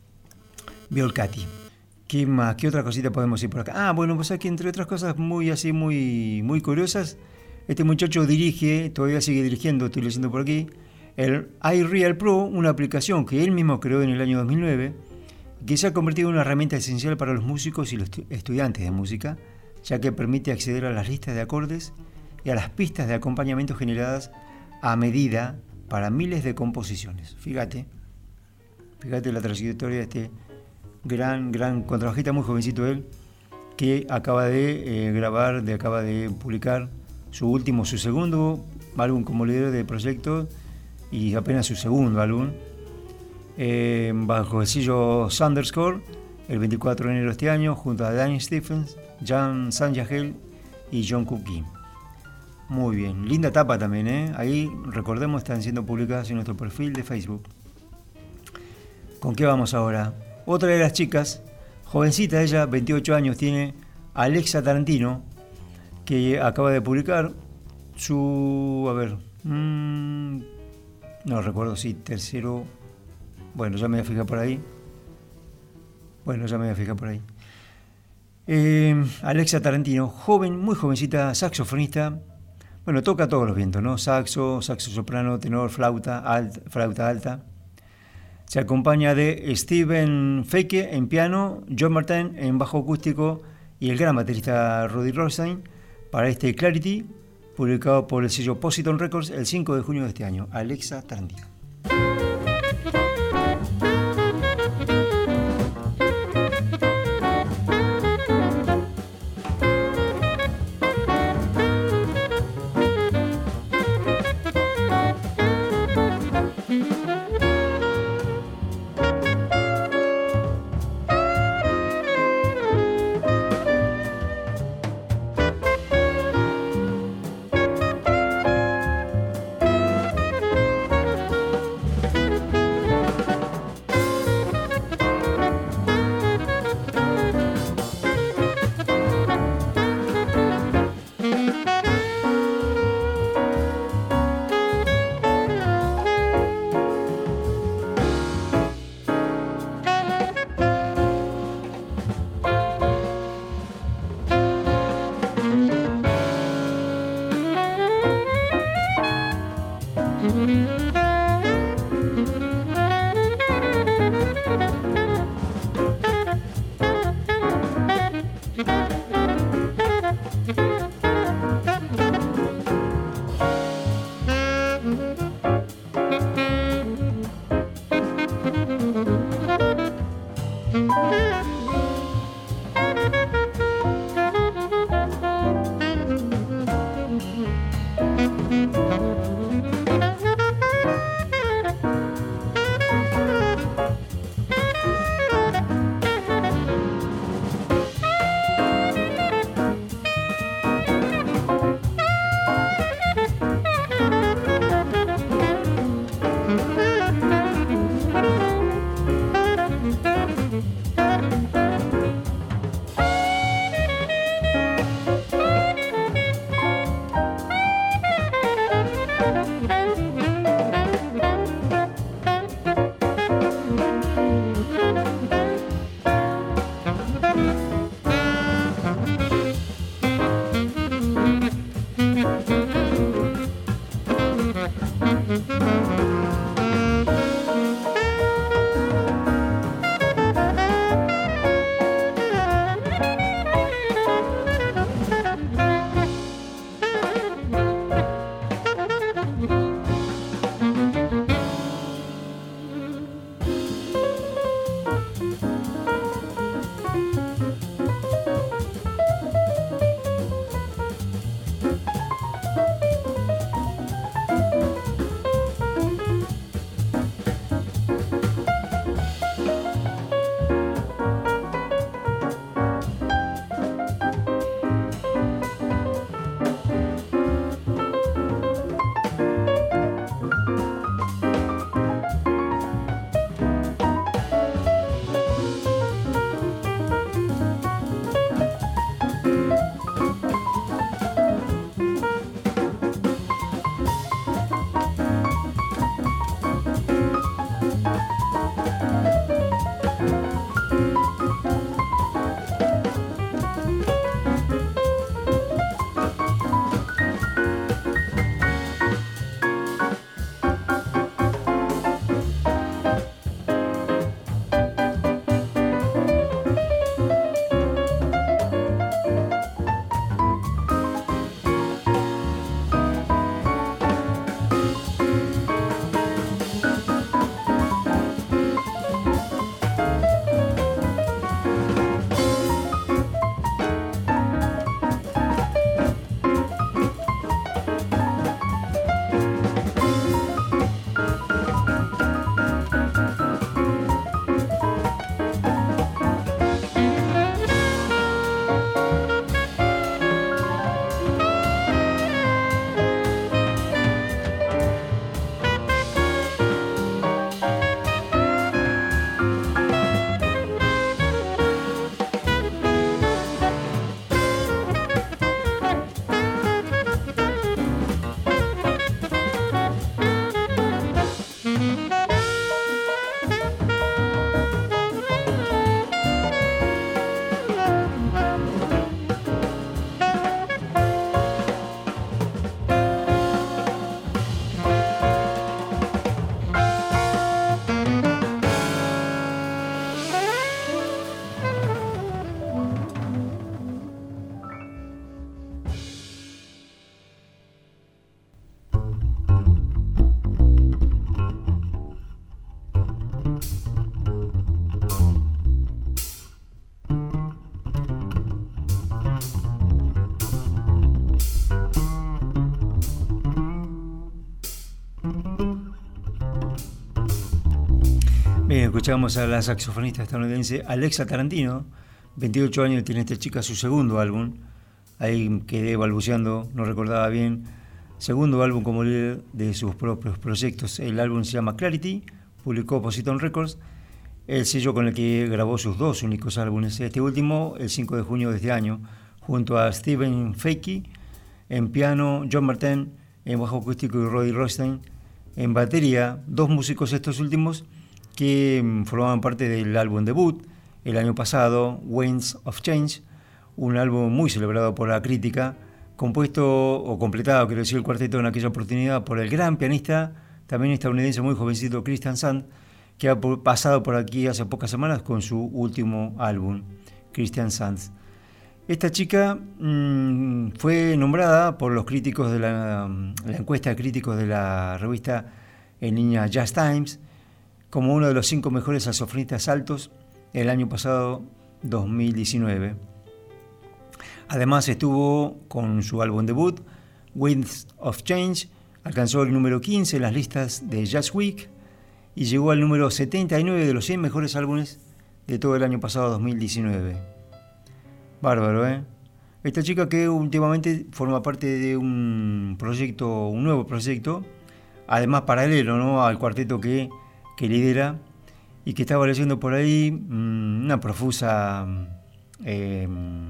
Violcati. ¿Qué más? ¿Qué otra cosita podemos decir por acá? Ah, bueno, pues aquí entre otras cosas muy así, muy, muy curiosas, este muchacho dirige, todavía sigue dirigiendo, estoy leyendo por aquí, el iReal Pro, una aplicación que él mismo creó en el año dos mil nueve, que se ha convertido en una herramienta esencial para los músicos y los estudiantes de música, ya que permite acceder a las listas de acordes y a las pistas de acompañamiento generadas a medida para miles de composiciones. Fíjate, fíjate la trayectoria de este gran, gran contrabajista, muy jovencito él, que acaba de eh, grabar, de, acaba de publicar su último, su segundo álbum como líder de proyecto y apenas su segundo álbum. eh, bajo el sello Thunderscore, el veinticuatro de enero de este año, junto a Danny Stephens, Jan Sanjahel y John Cookie. Muy bien, linda tapa también, ¿eh? Ahí, recordemos, están siendo publicadas en nuestro perfil de Facebook. ¿Con qué vamos ahora? Otra de las chicas, jovencita ella, veintiocho años tiene, Alexa Tarantino, que acaba de publicar su, a ver, mmm, no recuerdo si tercero, bueno, ya me voy a fijar por ahí. Bueno, ya me voy a fijar por ahí. Eh, Alexa Tarantino, joven, muy jovencita, saxofonista. Bueno, toca todos los vientos, ¿no? Saxo, saxo soprano, tenor, flauta, alt, flauta alta. Se acompaña de Steven Feike en piano, John Martin en bajo acústico y el gran baterista Rudy Rothstein para este Clarity, publicado por el sello Positon Records el cinco de junio de este año. Alexa Tarantino. Bien, escuchamos a la saxofonista estadounidense Alexa Tarantino. veintiocho años tiene esta chica, su segundo álbum. Ahí quedé balbuceando, no recordaba bien. Segundo álbum como líder de sus propios proyectos. El álbum se llama Clarity, publicó Positone Records, el sello con el que grabó sus dos únicos álbumes. Este último, el cinco de junio de este año, junto a Stephen Feiki en piano, John Martin en bajo acústico y Roddy Rothstein en batería. Dos músicos estos últimos que formaban parte del álbum debut el año pasado, Winds of Change, un álbum muy celebrado por la crítica, compuesto o completado, quiero decir, el cuarteto en aquella oportunidad por el gran pianista, también estadounidense muy jovencito, Christian Sand, que ha pasado por aquí hace pocas semanas con su último álbum, Christian Sand. Esta chica mmm, fue nombrada por los críticos de la, la encuesta de críticos de la revista en línea Jazz Times como uno de los cinco mejores saxofonistas altos el año pasado, dos mil diecinueve. Además estuvo con su álbum debut, Winds of Change, alcanzó el número quince en las listas de Jazz Week y llegó al número setenta y nueve de los cien mejores álbumes de todo el año pasado, dos mil diecinueve. Bárbaro, ¿eh? Esta chica que últimamente forma parte de un proyecto, un nuevo proyecto, además paralelo, ¿no?, al cuarteto que, que lidera y que estaba leyendo por ahí mmm, una profusa eh,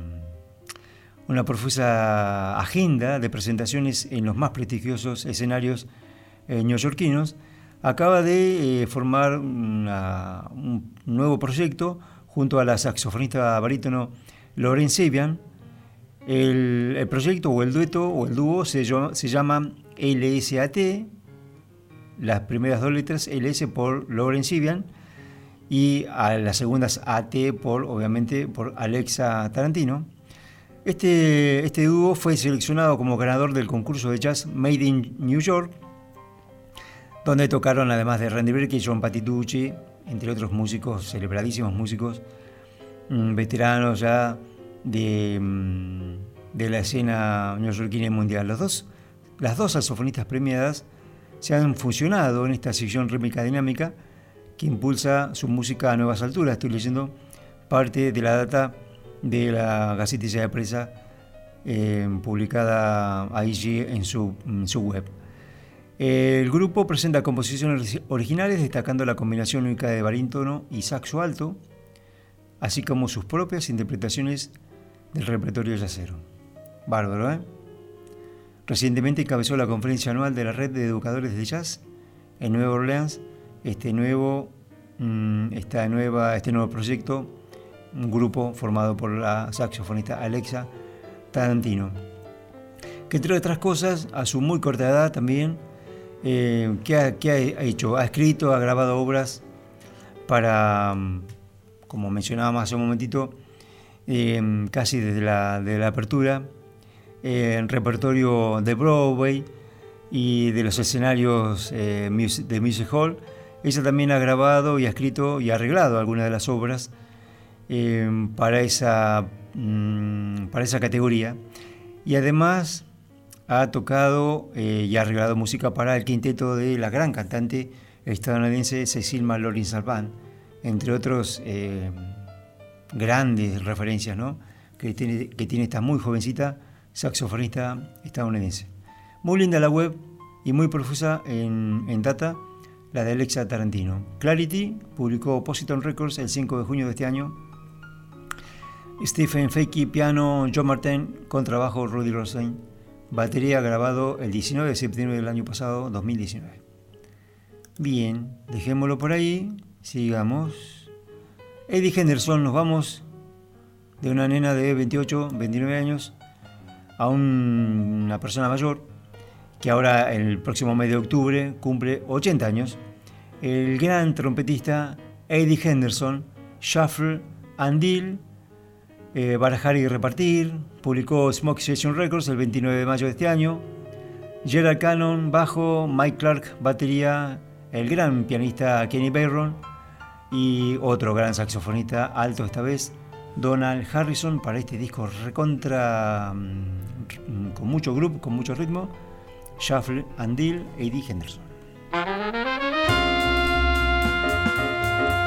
una profusa agenda de presentaciones en los más prestigiosos escenarios eh, neoyorquinos. Acaba de eh, formar una, un nuevo proyecto junto a la saxofonista barítono Lauren Savian. El, el proyecto o el dueto o el dúo se, se llama L S A T, las primeras dos letras L S por Lauren Savian y a las segundas A T por, obviamente, por Alexa Tarantino. Este, este dúo fue seleccionado como ganador del concurso de jazz Made in New York, donde tocaron, además de Randy Brecker y John Patitucci, entre otros músicos, celebradísimos músicos, mmm, veteranos ya de, mmm, de la escena neoyorquina y mundial. Los dos, las dos saxofonistas premiadas se han fusionado en esta sección rítmica dinámica que impulsa su música a nuevas alturas. Estoy leyendo parte de la data de la Gacetilla de Prensa eh, publicada allí en su, en su web. El grupo presenta composiciones originales destacando la combinación única de barítono y saxo alto, así como sus propias interpretaciones del repertorio jazzero. Bárbaro, ¿eh? Recientemente encabezó la conferencia anual de la Red de Educadores de Jazz en Nueva Orleans. Este nuevo, esta nueva, este nuevo proyecto, un grupo formado por la saxofonista Alexa Tarantino, que entre otras cosas, a su muy corta edad también, eh, ¿qué, ha, ¿qué ha hecho? Ha escrito, ha grabado obras para, como mencionábamos hace un momentito, eh, casi desde la, de la apertura, eh, en repertorio de Broadway y de los escenarios eh, de Music Hall. Ella también ha grabado y ha escrito y ha arreglado algunas de las obras eh, para, esa, mm, para esa categoría. Y además ha tocado eh, y ha arreglado música para el quinteto de la gran cantante estadounidense Cecil McLaurin Salvant, entre otros eh, grandes referencias, ¿no?, que tiene, que tiene esta muy jovencita saxofonista estadounidense. Muy linda la web y muy profusa en, en data, la de Alexa Tarantino. Clarity publicó Positone Records el cinco de junio de este año. Stephen Feiki, piano, John Martin, contrabajo, Roddy Rothstein, batería, grabado el diecinueve de septiembre del año pasado, dos mil diecinueve. Bien, dejémoslo por ahí, sigamos. Eddie Henderson, nos vamos de una nena de veintiocho, veintinueve años a un, una persona mayor que ahora el próximo mes de octubre cumple ochenta años. El gran trompetista Eddie Henderson, Shuffle and Deal, eh, Barajar y Repartir, publicó Smoke Session Records el veintinueve de mayo de este año. Gerald Cannon, bajo, Mike Clark, batería, el gran pianista Kenny Barron y otro gran saxofonista alto esta vez, Donald Harrison, para este disco recontra con mucho groove, con mucho ritmo, Shuffle and Deal, Eddie Henderson.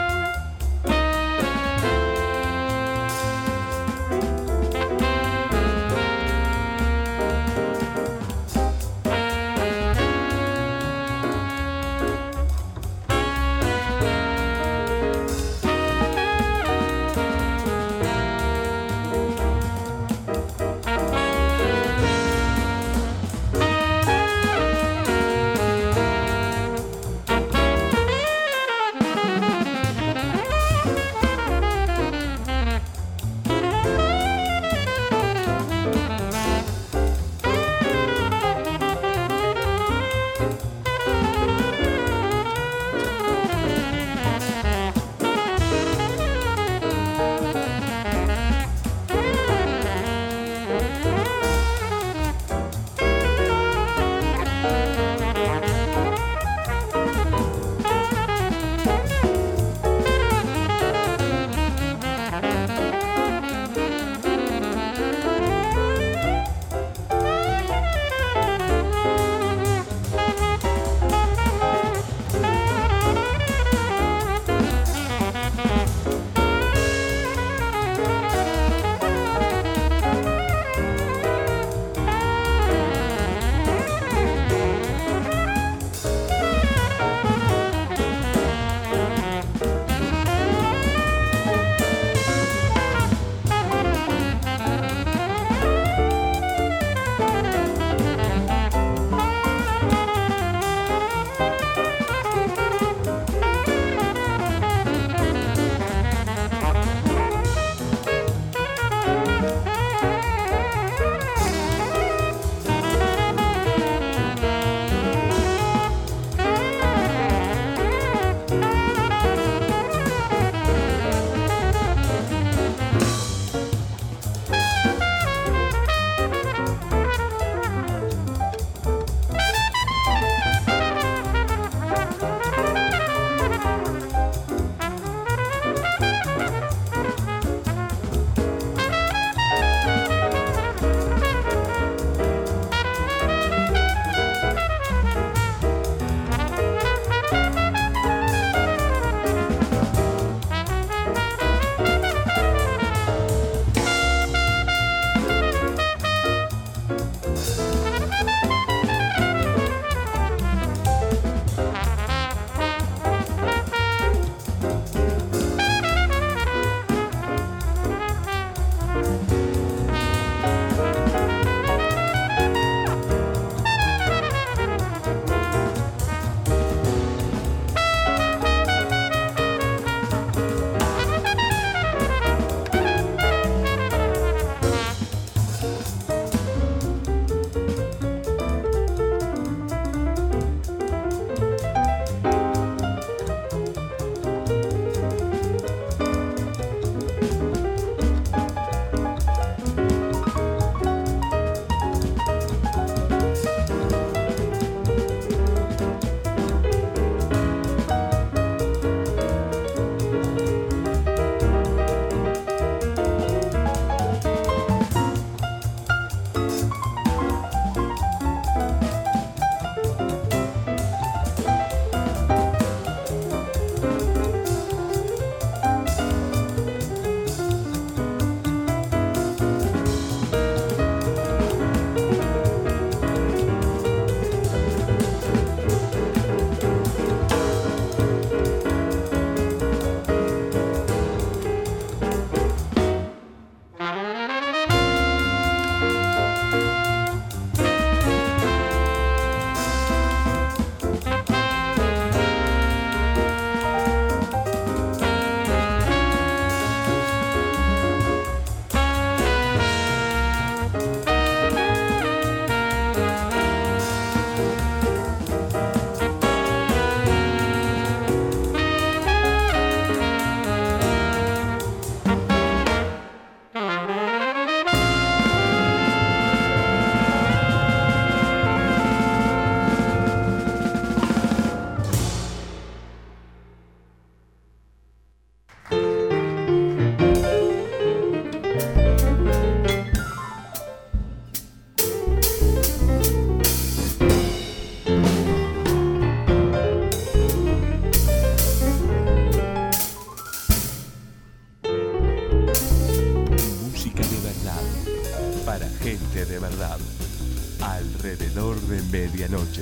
medianoche.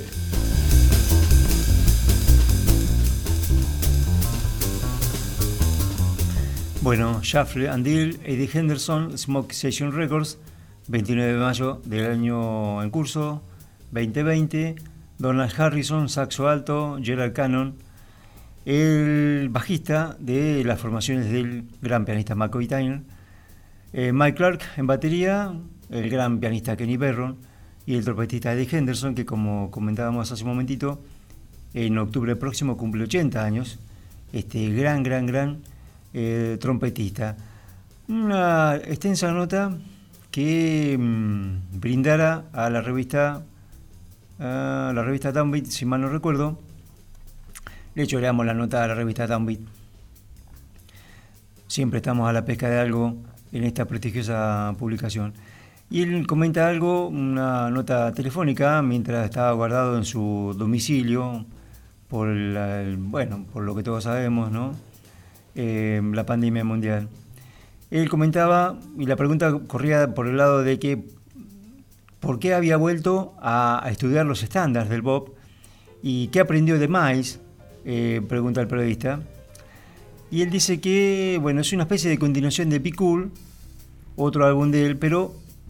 Bueno, Shuffle and Deal, Eddie Henderson, Smoke Session Records, veintinueve de mayo del año en curso, veinte veinte. Donald Harrison, saxo alto, Gerald Cannon, el bajista de las formaciones del gran pianista McCoy Tyner, eh, Mike Clark en batería, el gran pianista Kenny Barron y el trompetista Eddie Henderson, que como comentábamos hace un momentito, en octubre próximo cumple ochenta años, este gran, gran, gran eh, trompetista. Una extensa nota que mmm, brindara a la revista, a la revista Downbeat, si mal no recuerdo. De hecho, le damos la nota a la revista Downbeat. Siempre estamos a la pesca de algo en esta prestigiosa publicación. Y él comenta algo, una nota telefónica, mientras estaba guardado en su domicilio, por, la, el, bueno, por lo que todos sabemos, ¿no? Eh, la pandemia mundial. Él comentaba, y la pregunta corría por el lado de que por qué había vuelto a, a estudiar los estándares del bop y qué aprendió de Miles, eh, pregunta el periodista. Y él dice que, bueno, es una especie de continuación de Be Cool, otro álbum de él, pero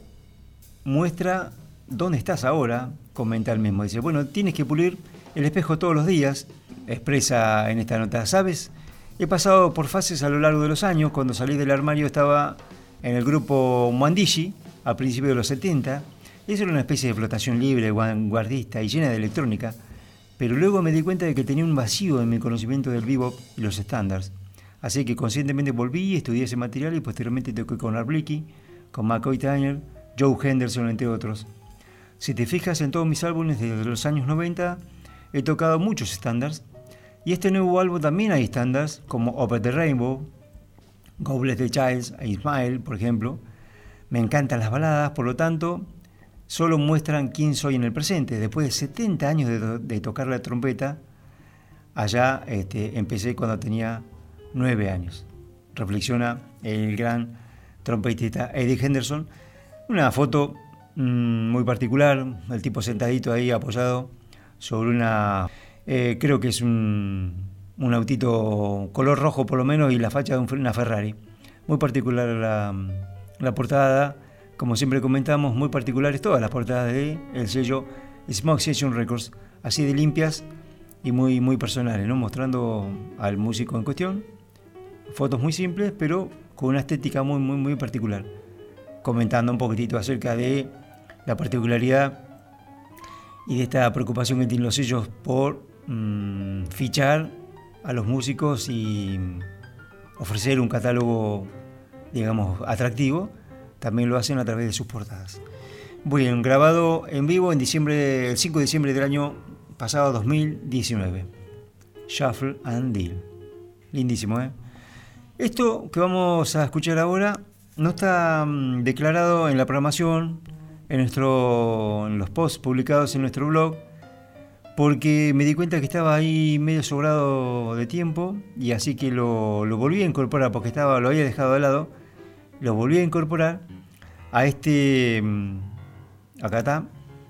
muestra dónde estás ahora, comenta él mismo. Dice, bueno, tienes que pulir el espejo todos los días, expresa en esta nota, ¿sabes? He pasado por fases a lo largo de los años. Cuando salí del armario estaba en el grupo Mwandishi, a principios de los setenta. Eso era una especie de flotación libre, vanguardista y llena de electrónica. Pero luego me di cuenta de que tenía un vacío en mi conocimiento del bebop y los estándares. Así que conscientemente volví, estudié ese material y posteriormente toqué con Art Blakey, con McCoy Tyner, Joe Henderson, entre otros. Si te fijas en todos mis álbumes desde los años noventa, he tocado muchos estándares. Y este nuevo álbum también hay estándares, como Over the Rainbow, God Bless the Child y Smile, por ejemplo. Me encantan las baladas, por lo tanto, solo muestran quién soy en el presente. Después de setenta años de, de tocar la trompeta, allá este, empecé cuando tenía nueve años. Reflexiona el gran trompetista Eddie Henderson. Una foto mmm, muy particular, el tipo sentadito ahí apoyado sobre una... Eh, creo que es un, un autito color rojo por lo menos y la facha de un, una Ferrari. Muy particular la, la portada, como siempre comentamos, muy particulares todas las portadas de el sello Smoke Session Records, así de limpias y muy, muy personales, ¿no? Mostrando al músico en cuestión, fotos muy simples pero con una estética muy, muy, muy particular, comentando un poquitito acerca de la particularidad y de esta preocupación que tienen los sellos por mmm, fichar a los músicos y ofrecer un catálogo, digamos, atractivo. También lo hacen a través de sus portadas. Bien, grabado en vivo en diciembre, el cinco de diciembre del año pasado, dos mil diecinueve. Shuffle and Deal. Lindísimo, ¿eh? Esto que vamos a escuchar ahora no está mmm, declarado en la programación, en, nuestro, en los posts publicados en nuestro blog, porque me di cuenta que estaba ahí medio sobrado de tiempo y así que lo, lo volví a incorporar, porque estaba, lo había dejado de lado, lo volví a incorporar a este, acá está,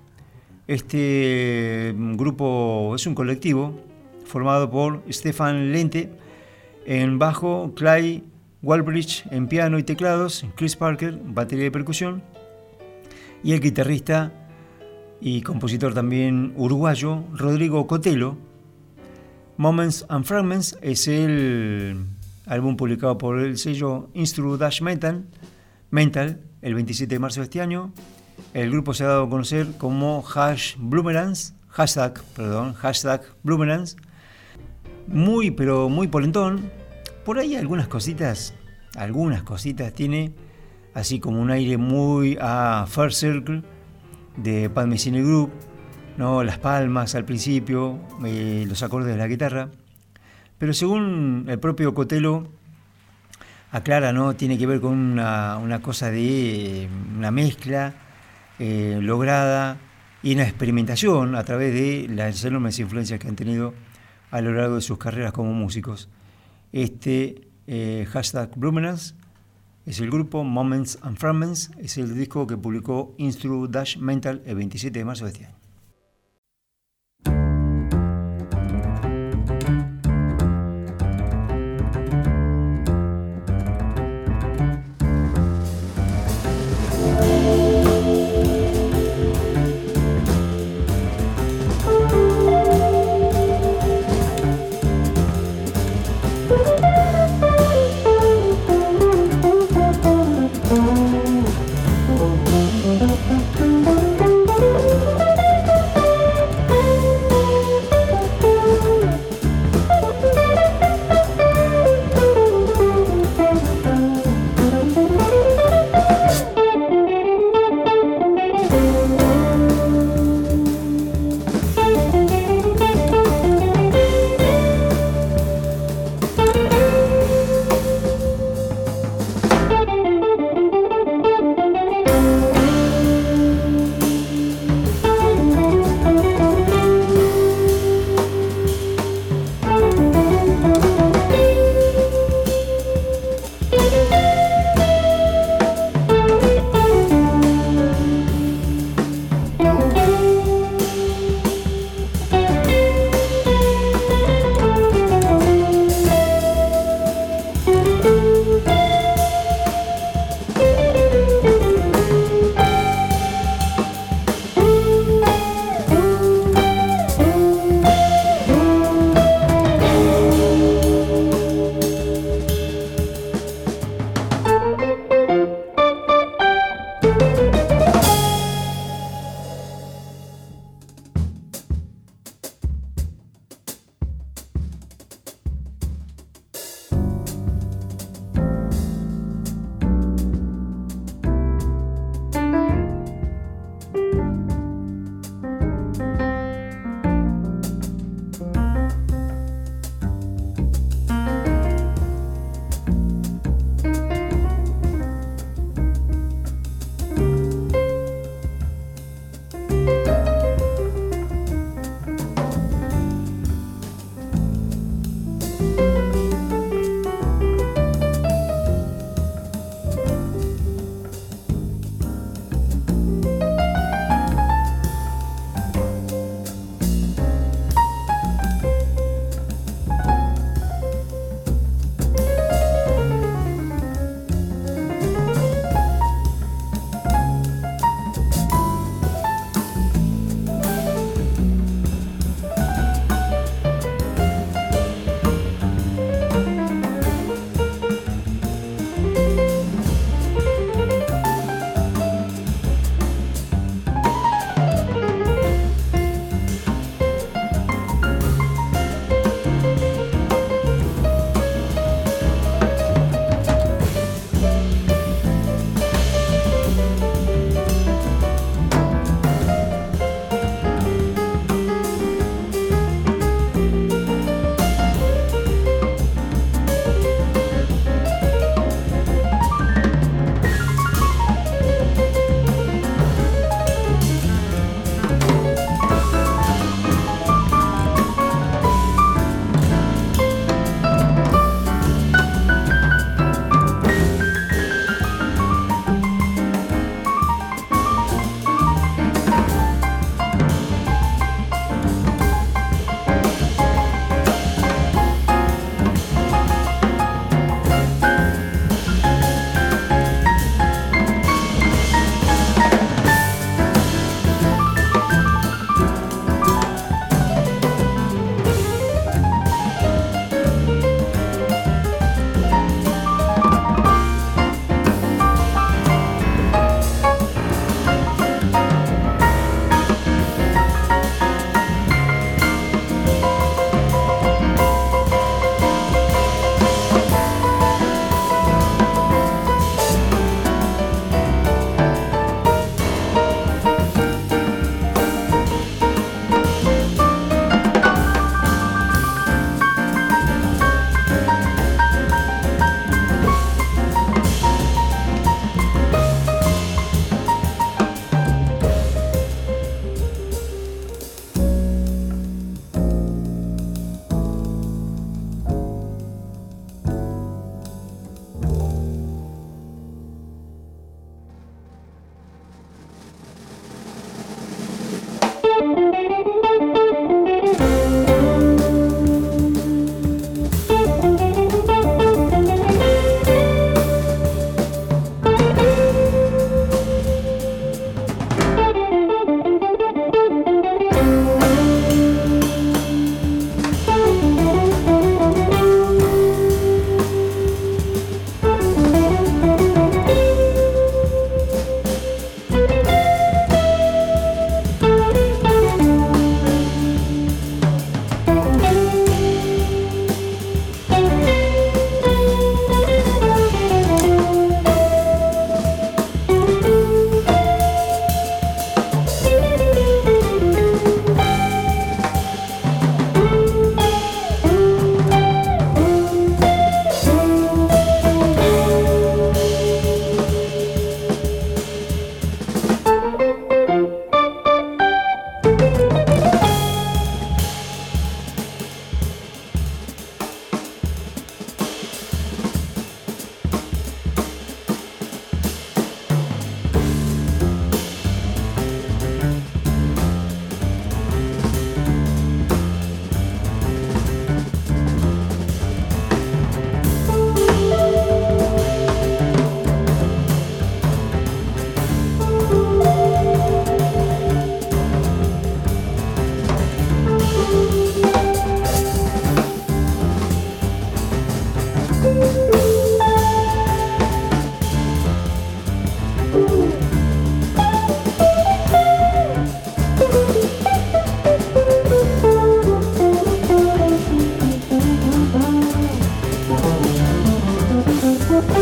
este grupo, es un colectivo formado por Stefan Lente en bajo, Clyde Walbridge en piano y teclados, Chris Parker, batería y percusión, y el guitarrista y compositor también uruguayo Rodrigo Cotelo. Moments and Fragments es el álbum publicado por el sello Instru Dash Mental, Mental el veintisiete de marzo de este año. El grupo se ha dado a conocer como Hash Bloomerangs, hashtag, perdón, hashtag Bloomerangs. Muy, pero muy polentón. Por ahí algunas cositas, algunas cositas tiene, así como un aire muy a First Circle de Pat Metheny Group, ¿no? Las palmas al principio, eh, los acordes de la guitarra. Pero según el propio Cotelo aclara, ¿no? Tiene que ver con una, una cosa de eh, una mezcla eh, lograda y una experimentación a través de las enormes influencias que han tenido a lo largo de sus carreras como músicos. Este eh, hashtag Bloomerangs es el grupo, Moments and Fragments es el disco que publicó Instru Dash Mental el veintisiete de marzo de este año.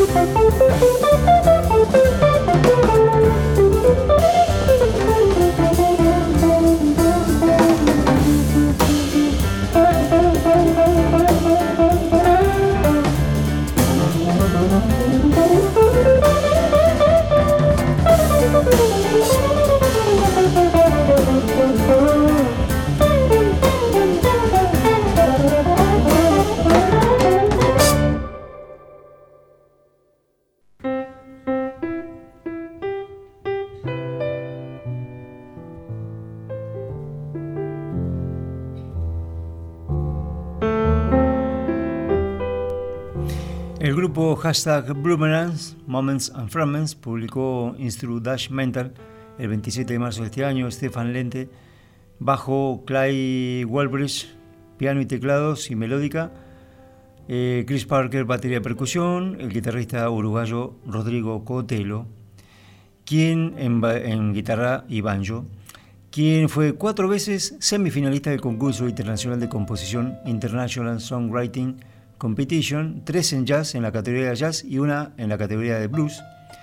El grupo hashtag Bloomerangs, Moments and Fragments publicó Instru-Mental el veintisiete de marzo de este año. Stefan Lente, bajo, Clay Walbridge, piano y teclados y melódica, eh, Chris Parker, batería y percusión, el guitarrista uruguayo Rodrigo Cotelo, quien en, en guitarra y banjo, quien fue cuatro veces semifinalista del concurso internacional de composición International Songwriting Competition, tres en jazz, en la categoría de jazz, y una en la categoría de blues.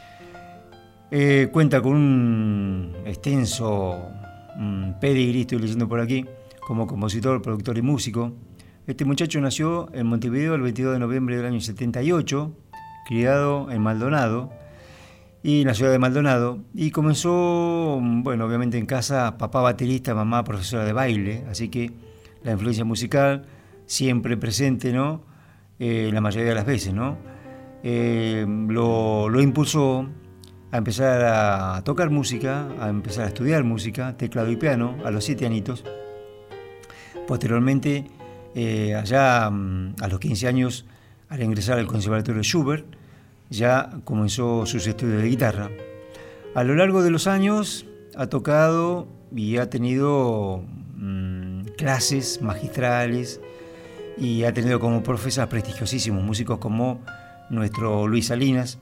Eh, cuenta con un extenso um, pedigrí, estoy leyendo por aquí, como compositor, productor y músico. Este muchacho nació en Montevideo el veintidós de noviembre del año setenta y ocho, criado en Maldonado, y en la ciudad de Maldonado, y comenzó, bueno, obviamente en casa, papá baterista, mamá profesora de baile, así que la influencia musical siempre presente, ¿no? Eh, la mayoría de las veces, ¿no? Eh, lo, lo impulsó a empezar a tocar música, a empezar a estudiar música, teclado y piano, a los siete añitos. Posteriormente, eh, allá a los quince años, al ingresar al Conservatorio Schubert, ya comenzó sus estudios de guitarra. A lo largo de los años ha tocado y ha tenido mmm, clases magistrales, y ha tenido como profesores prestigiosísimos músicos como nuestro Luis Salinas,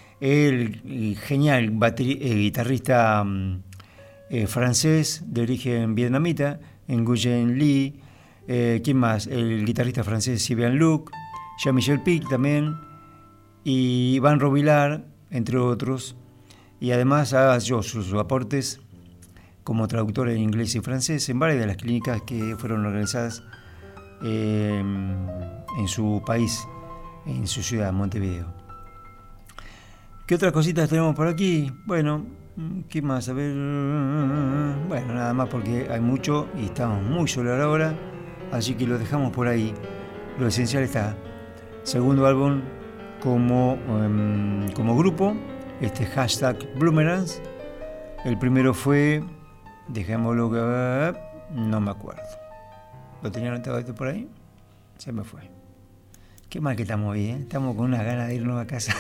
el genial bateri- eh, guitarrista eh, francés de origen vietnamita, Nguyen Lee, eh, ¿quién más? El guitarrista francés Sylvain Luc, Jean-Michel Pic también, y Iván Robilar, entre otros, y además ha hecho sus aportes como traductor en inglés y francés en varias de las clínicas que fueron organizadas Eh, en su país, en su ciudad, Montevideo. ¿Qué otras cositas tenemos por aquí? Bueno, ¿qué más? A ver, bueno, nada más porque hay mucho y estamos muy solos ahora, así que lo dejamos por ahí. Lo esencial está. Segundo álbum como, um, como grupo, este hashtag Bloomerangs. El primero fue, dejémoslo que no me acuerdo. ¿Lo tenía anotado esto por ahí? Se me fue. Qué mal que estamos hoy, ¿eh? Estamos con unas ganas de irnos a casa.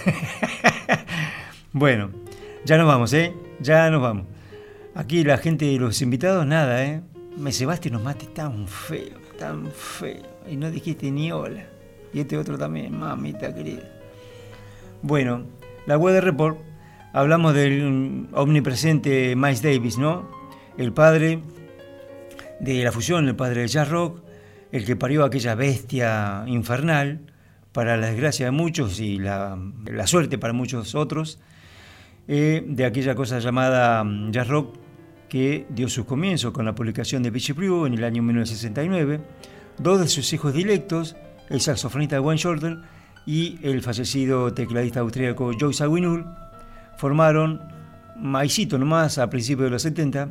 Bueno, ya nos vamos, ¿eh? Ya nos vamos. Aquí la gente, los invitados, nada, ¿eh? Me cebaste unos mates tan feos, tan feos. Y no dijiste ni hola. Y este otro también, mamita querida. Bueno, la Weather Report. Hablamos del omnipresente Miles Davis, ¿no? El padre de la fusión, el padre del jazz rock, el que parió aquella bestia infernal, para la desgracia de muchos y la, la suerte para muchos otros, eh, de aquella cosa llamada jazz rock que dio sus comienzos con la publicación de Beachy Brew en el año mil novecientos sesenta y nueve. Dos de sus hijos directos, el saxofonista Wayne Shorter y el fallecido tecladista austríaco Joe Zawinul, formaron, maicito nomás, a principios de los setenta,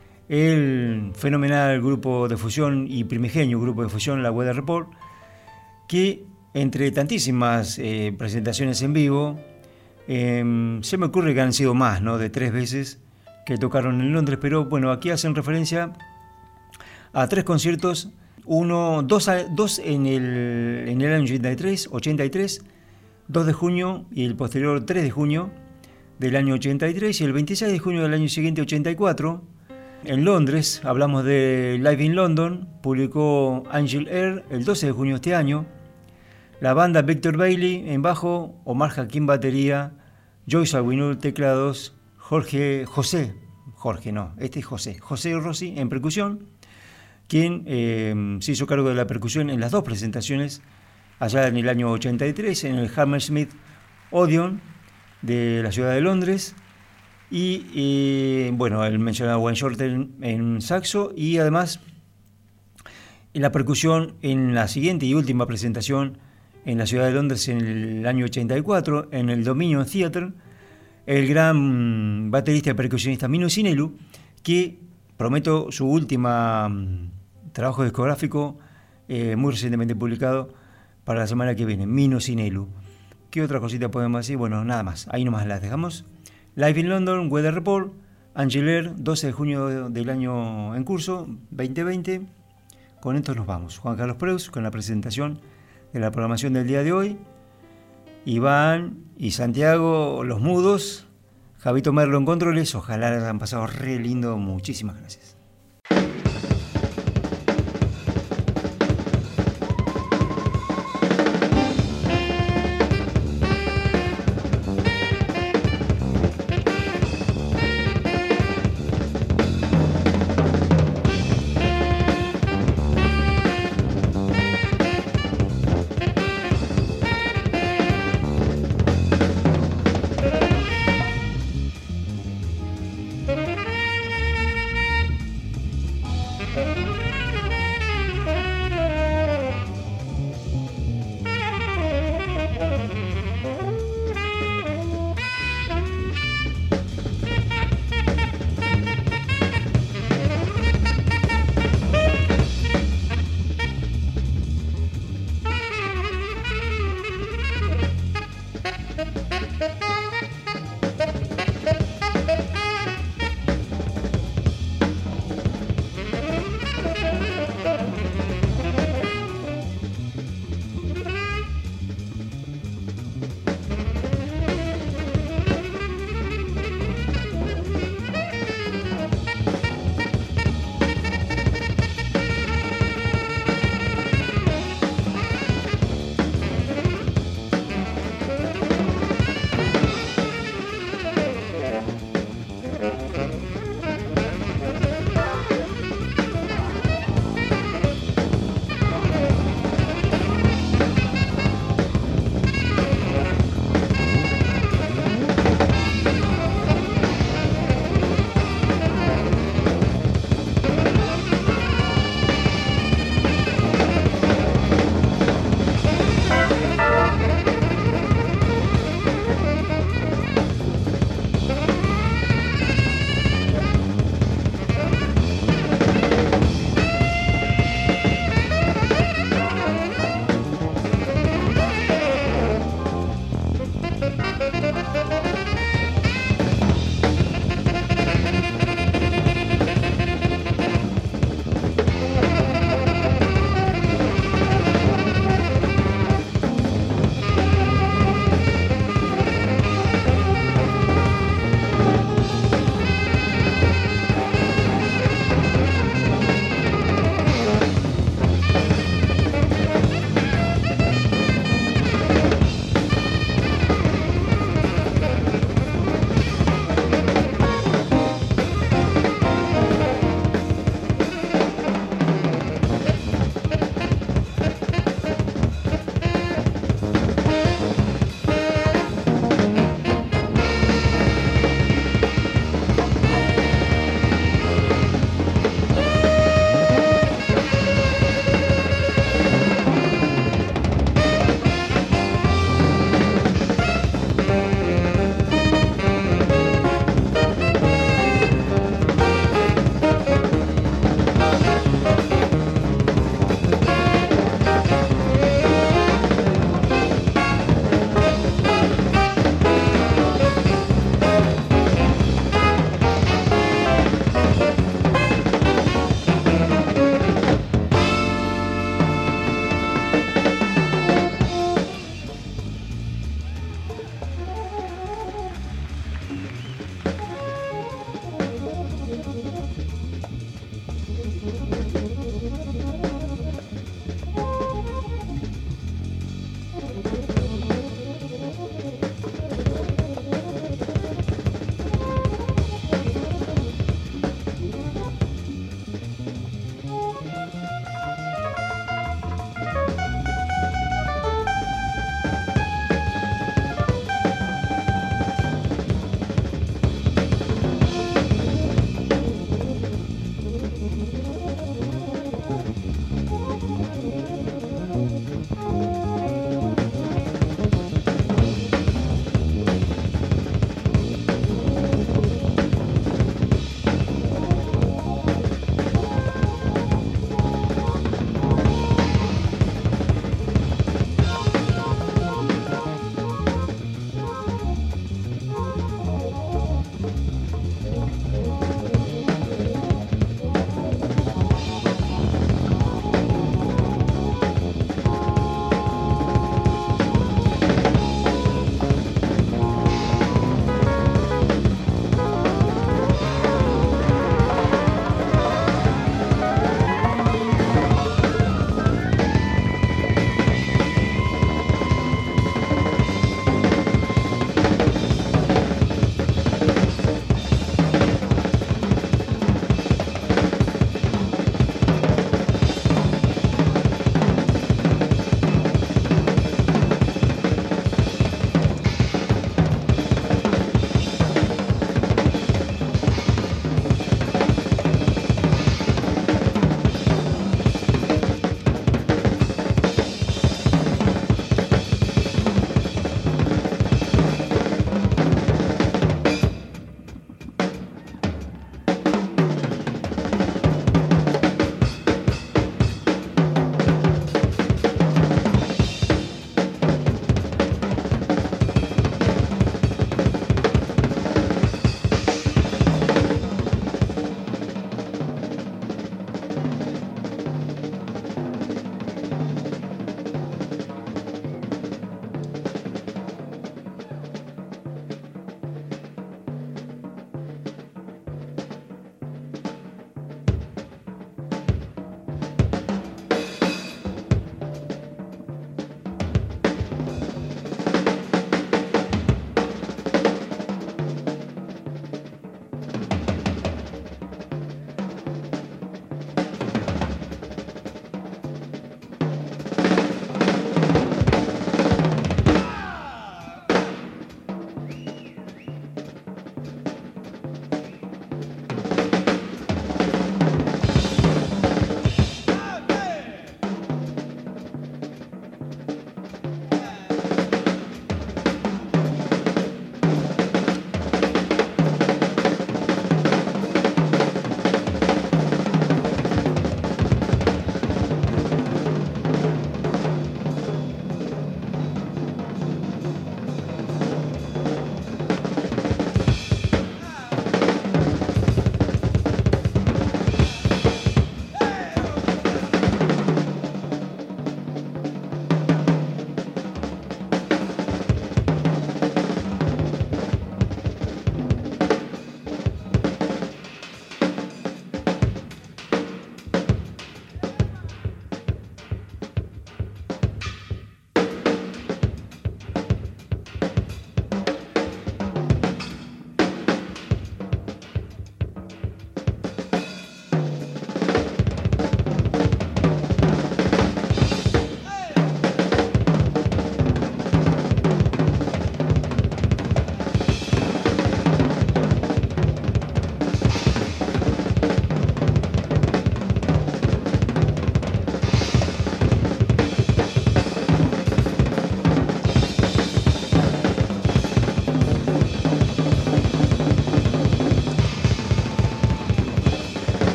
el fenomenal grupo de fusión y primigenio grupo de fusión, la Weather Report, que entre tantísimas eh, presentaciones en vivo, eh, se me ocurre que han sido más, ¿no? De tres veces que tocaron en Londres, pero bueno, aquí hacen referencia a tres conciertos, uno, dos, dos en, el, en el año ochenta y tres, ochenta y tres, dos de junio y el posterior tres de junio del año ochenta y tres, y el veintiséis de junio del año siguiente, ochenta y cuatro, en Londres. Hablamos de Live in London, publicó Angel Air el doce de junio de este año. La banda Victor Bailey en bajo, Omar Hakim batería, Joe Zawinul teclados, Jorge, José, Jorge no, este es José, José Rossi en percusión, quien eh, se hizo cargo de la percusión en las dos presentaciones, allá en el año ochenta y tres, en el Hammersmith Odeon, de la ciudad de Londres, y eh, bueno, el mencionado Wayne Shorter en, en saxo, y además en la percusión en la siguiente y última presentación en la ciudad de Londres en el año ochenta y cuatro, en el Dominion Theatre, el gran baterista y percusionista Mino Sinelu, que prometo su última trabajo discográfico eh, muy recientemente publicado para la semana que viene, Mino Sinelu. ¿Qué otra cosita podemos decir? Bueno, nada más, ahí nomás las dejamos. Live in London, Weather Report, Angel Air, doce de junio del año en curso, veinte veinte. Con esto nos vamos. Juan Carlos Preus con la presentación de la programación del día de hoy. Iván y Santiago, los mudos. Javito Merlo en controles. Ojalá les hayan pasado re lindo. Muchísimas gracias.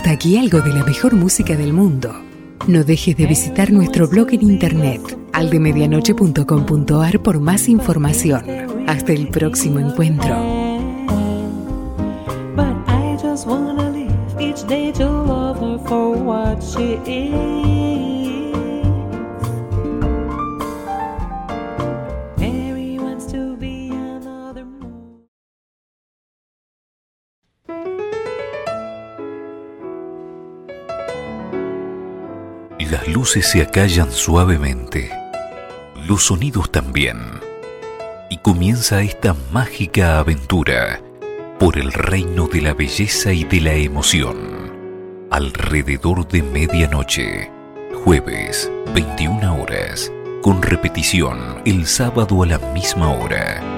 hasta aquí algo de la mejor música del mundo. No dejes de visitar nuestro blog en internet, aldemedianoche punto com punto ar, por más información. Hasta el próximo encuentro. But I just wanna live each day to love her for what she is. Mary wants to be another moon. Las luces se acallan suavemente, los sonidos también, y comienza esta mágica aventura por el reino de la belleza y de la emoción. Alrededor de medianoche, jueves, veintiuna horas, con repetición el sábado a la misma hora.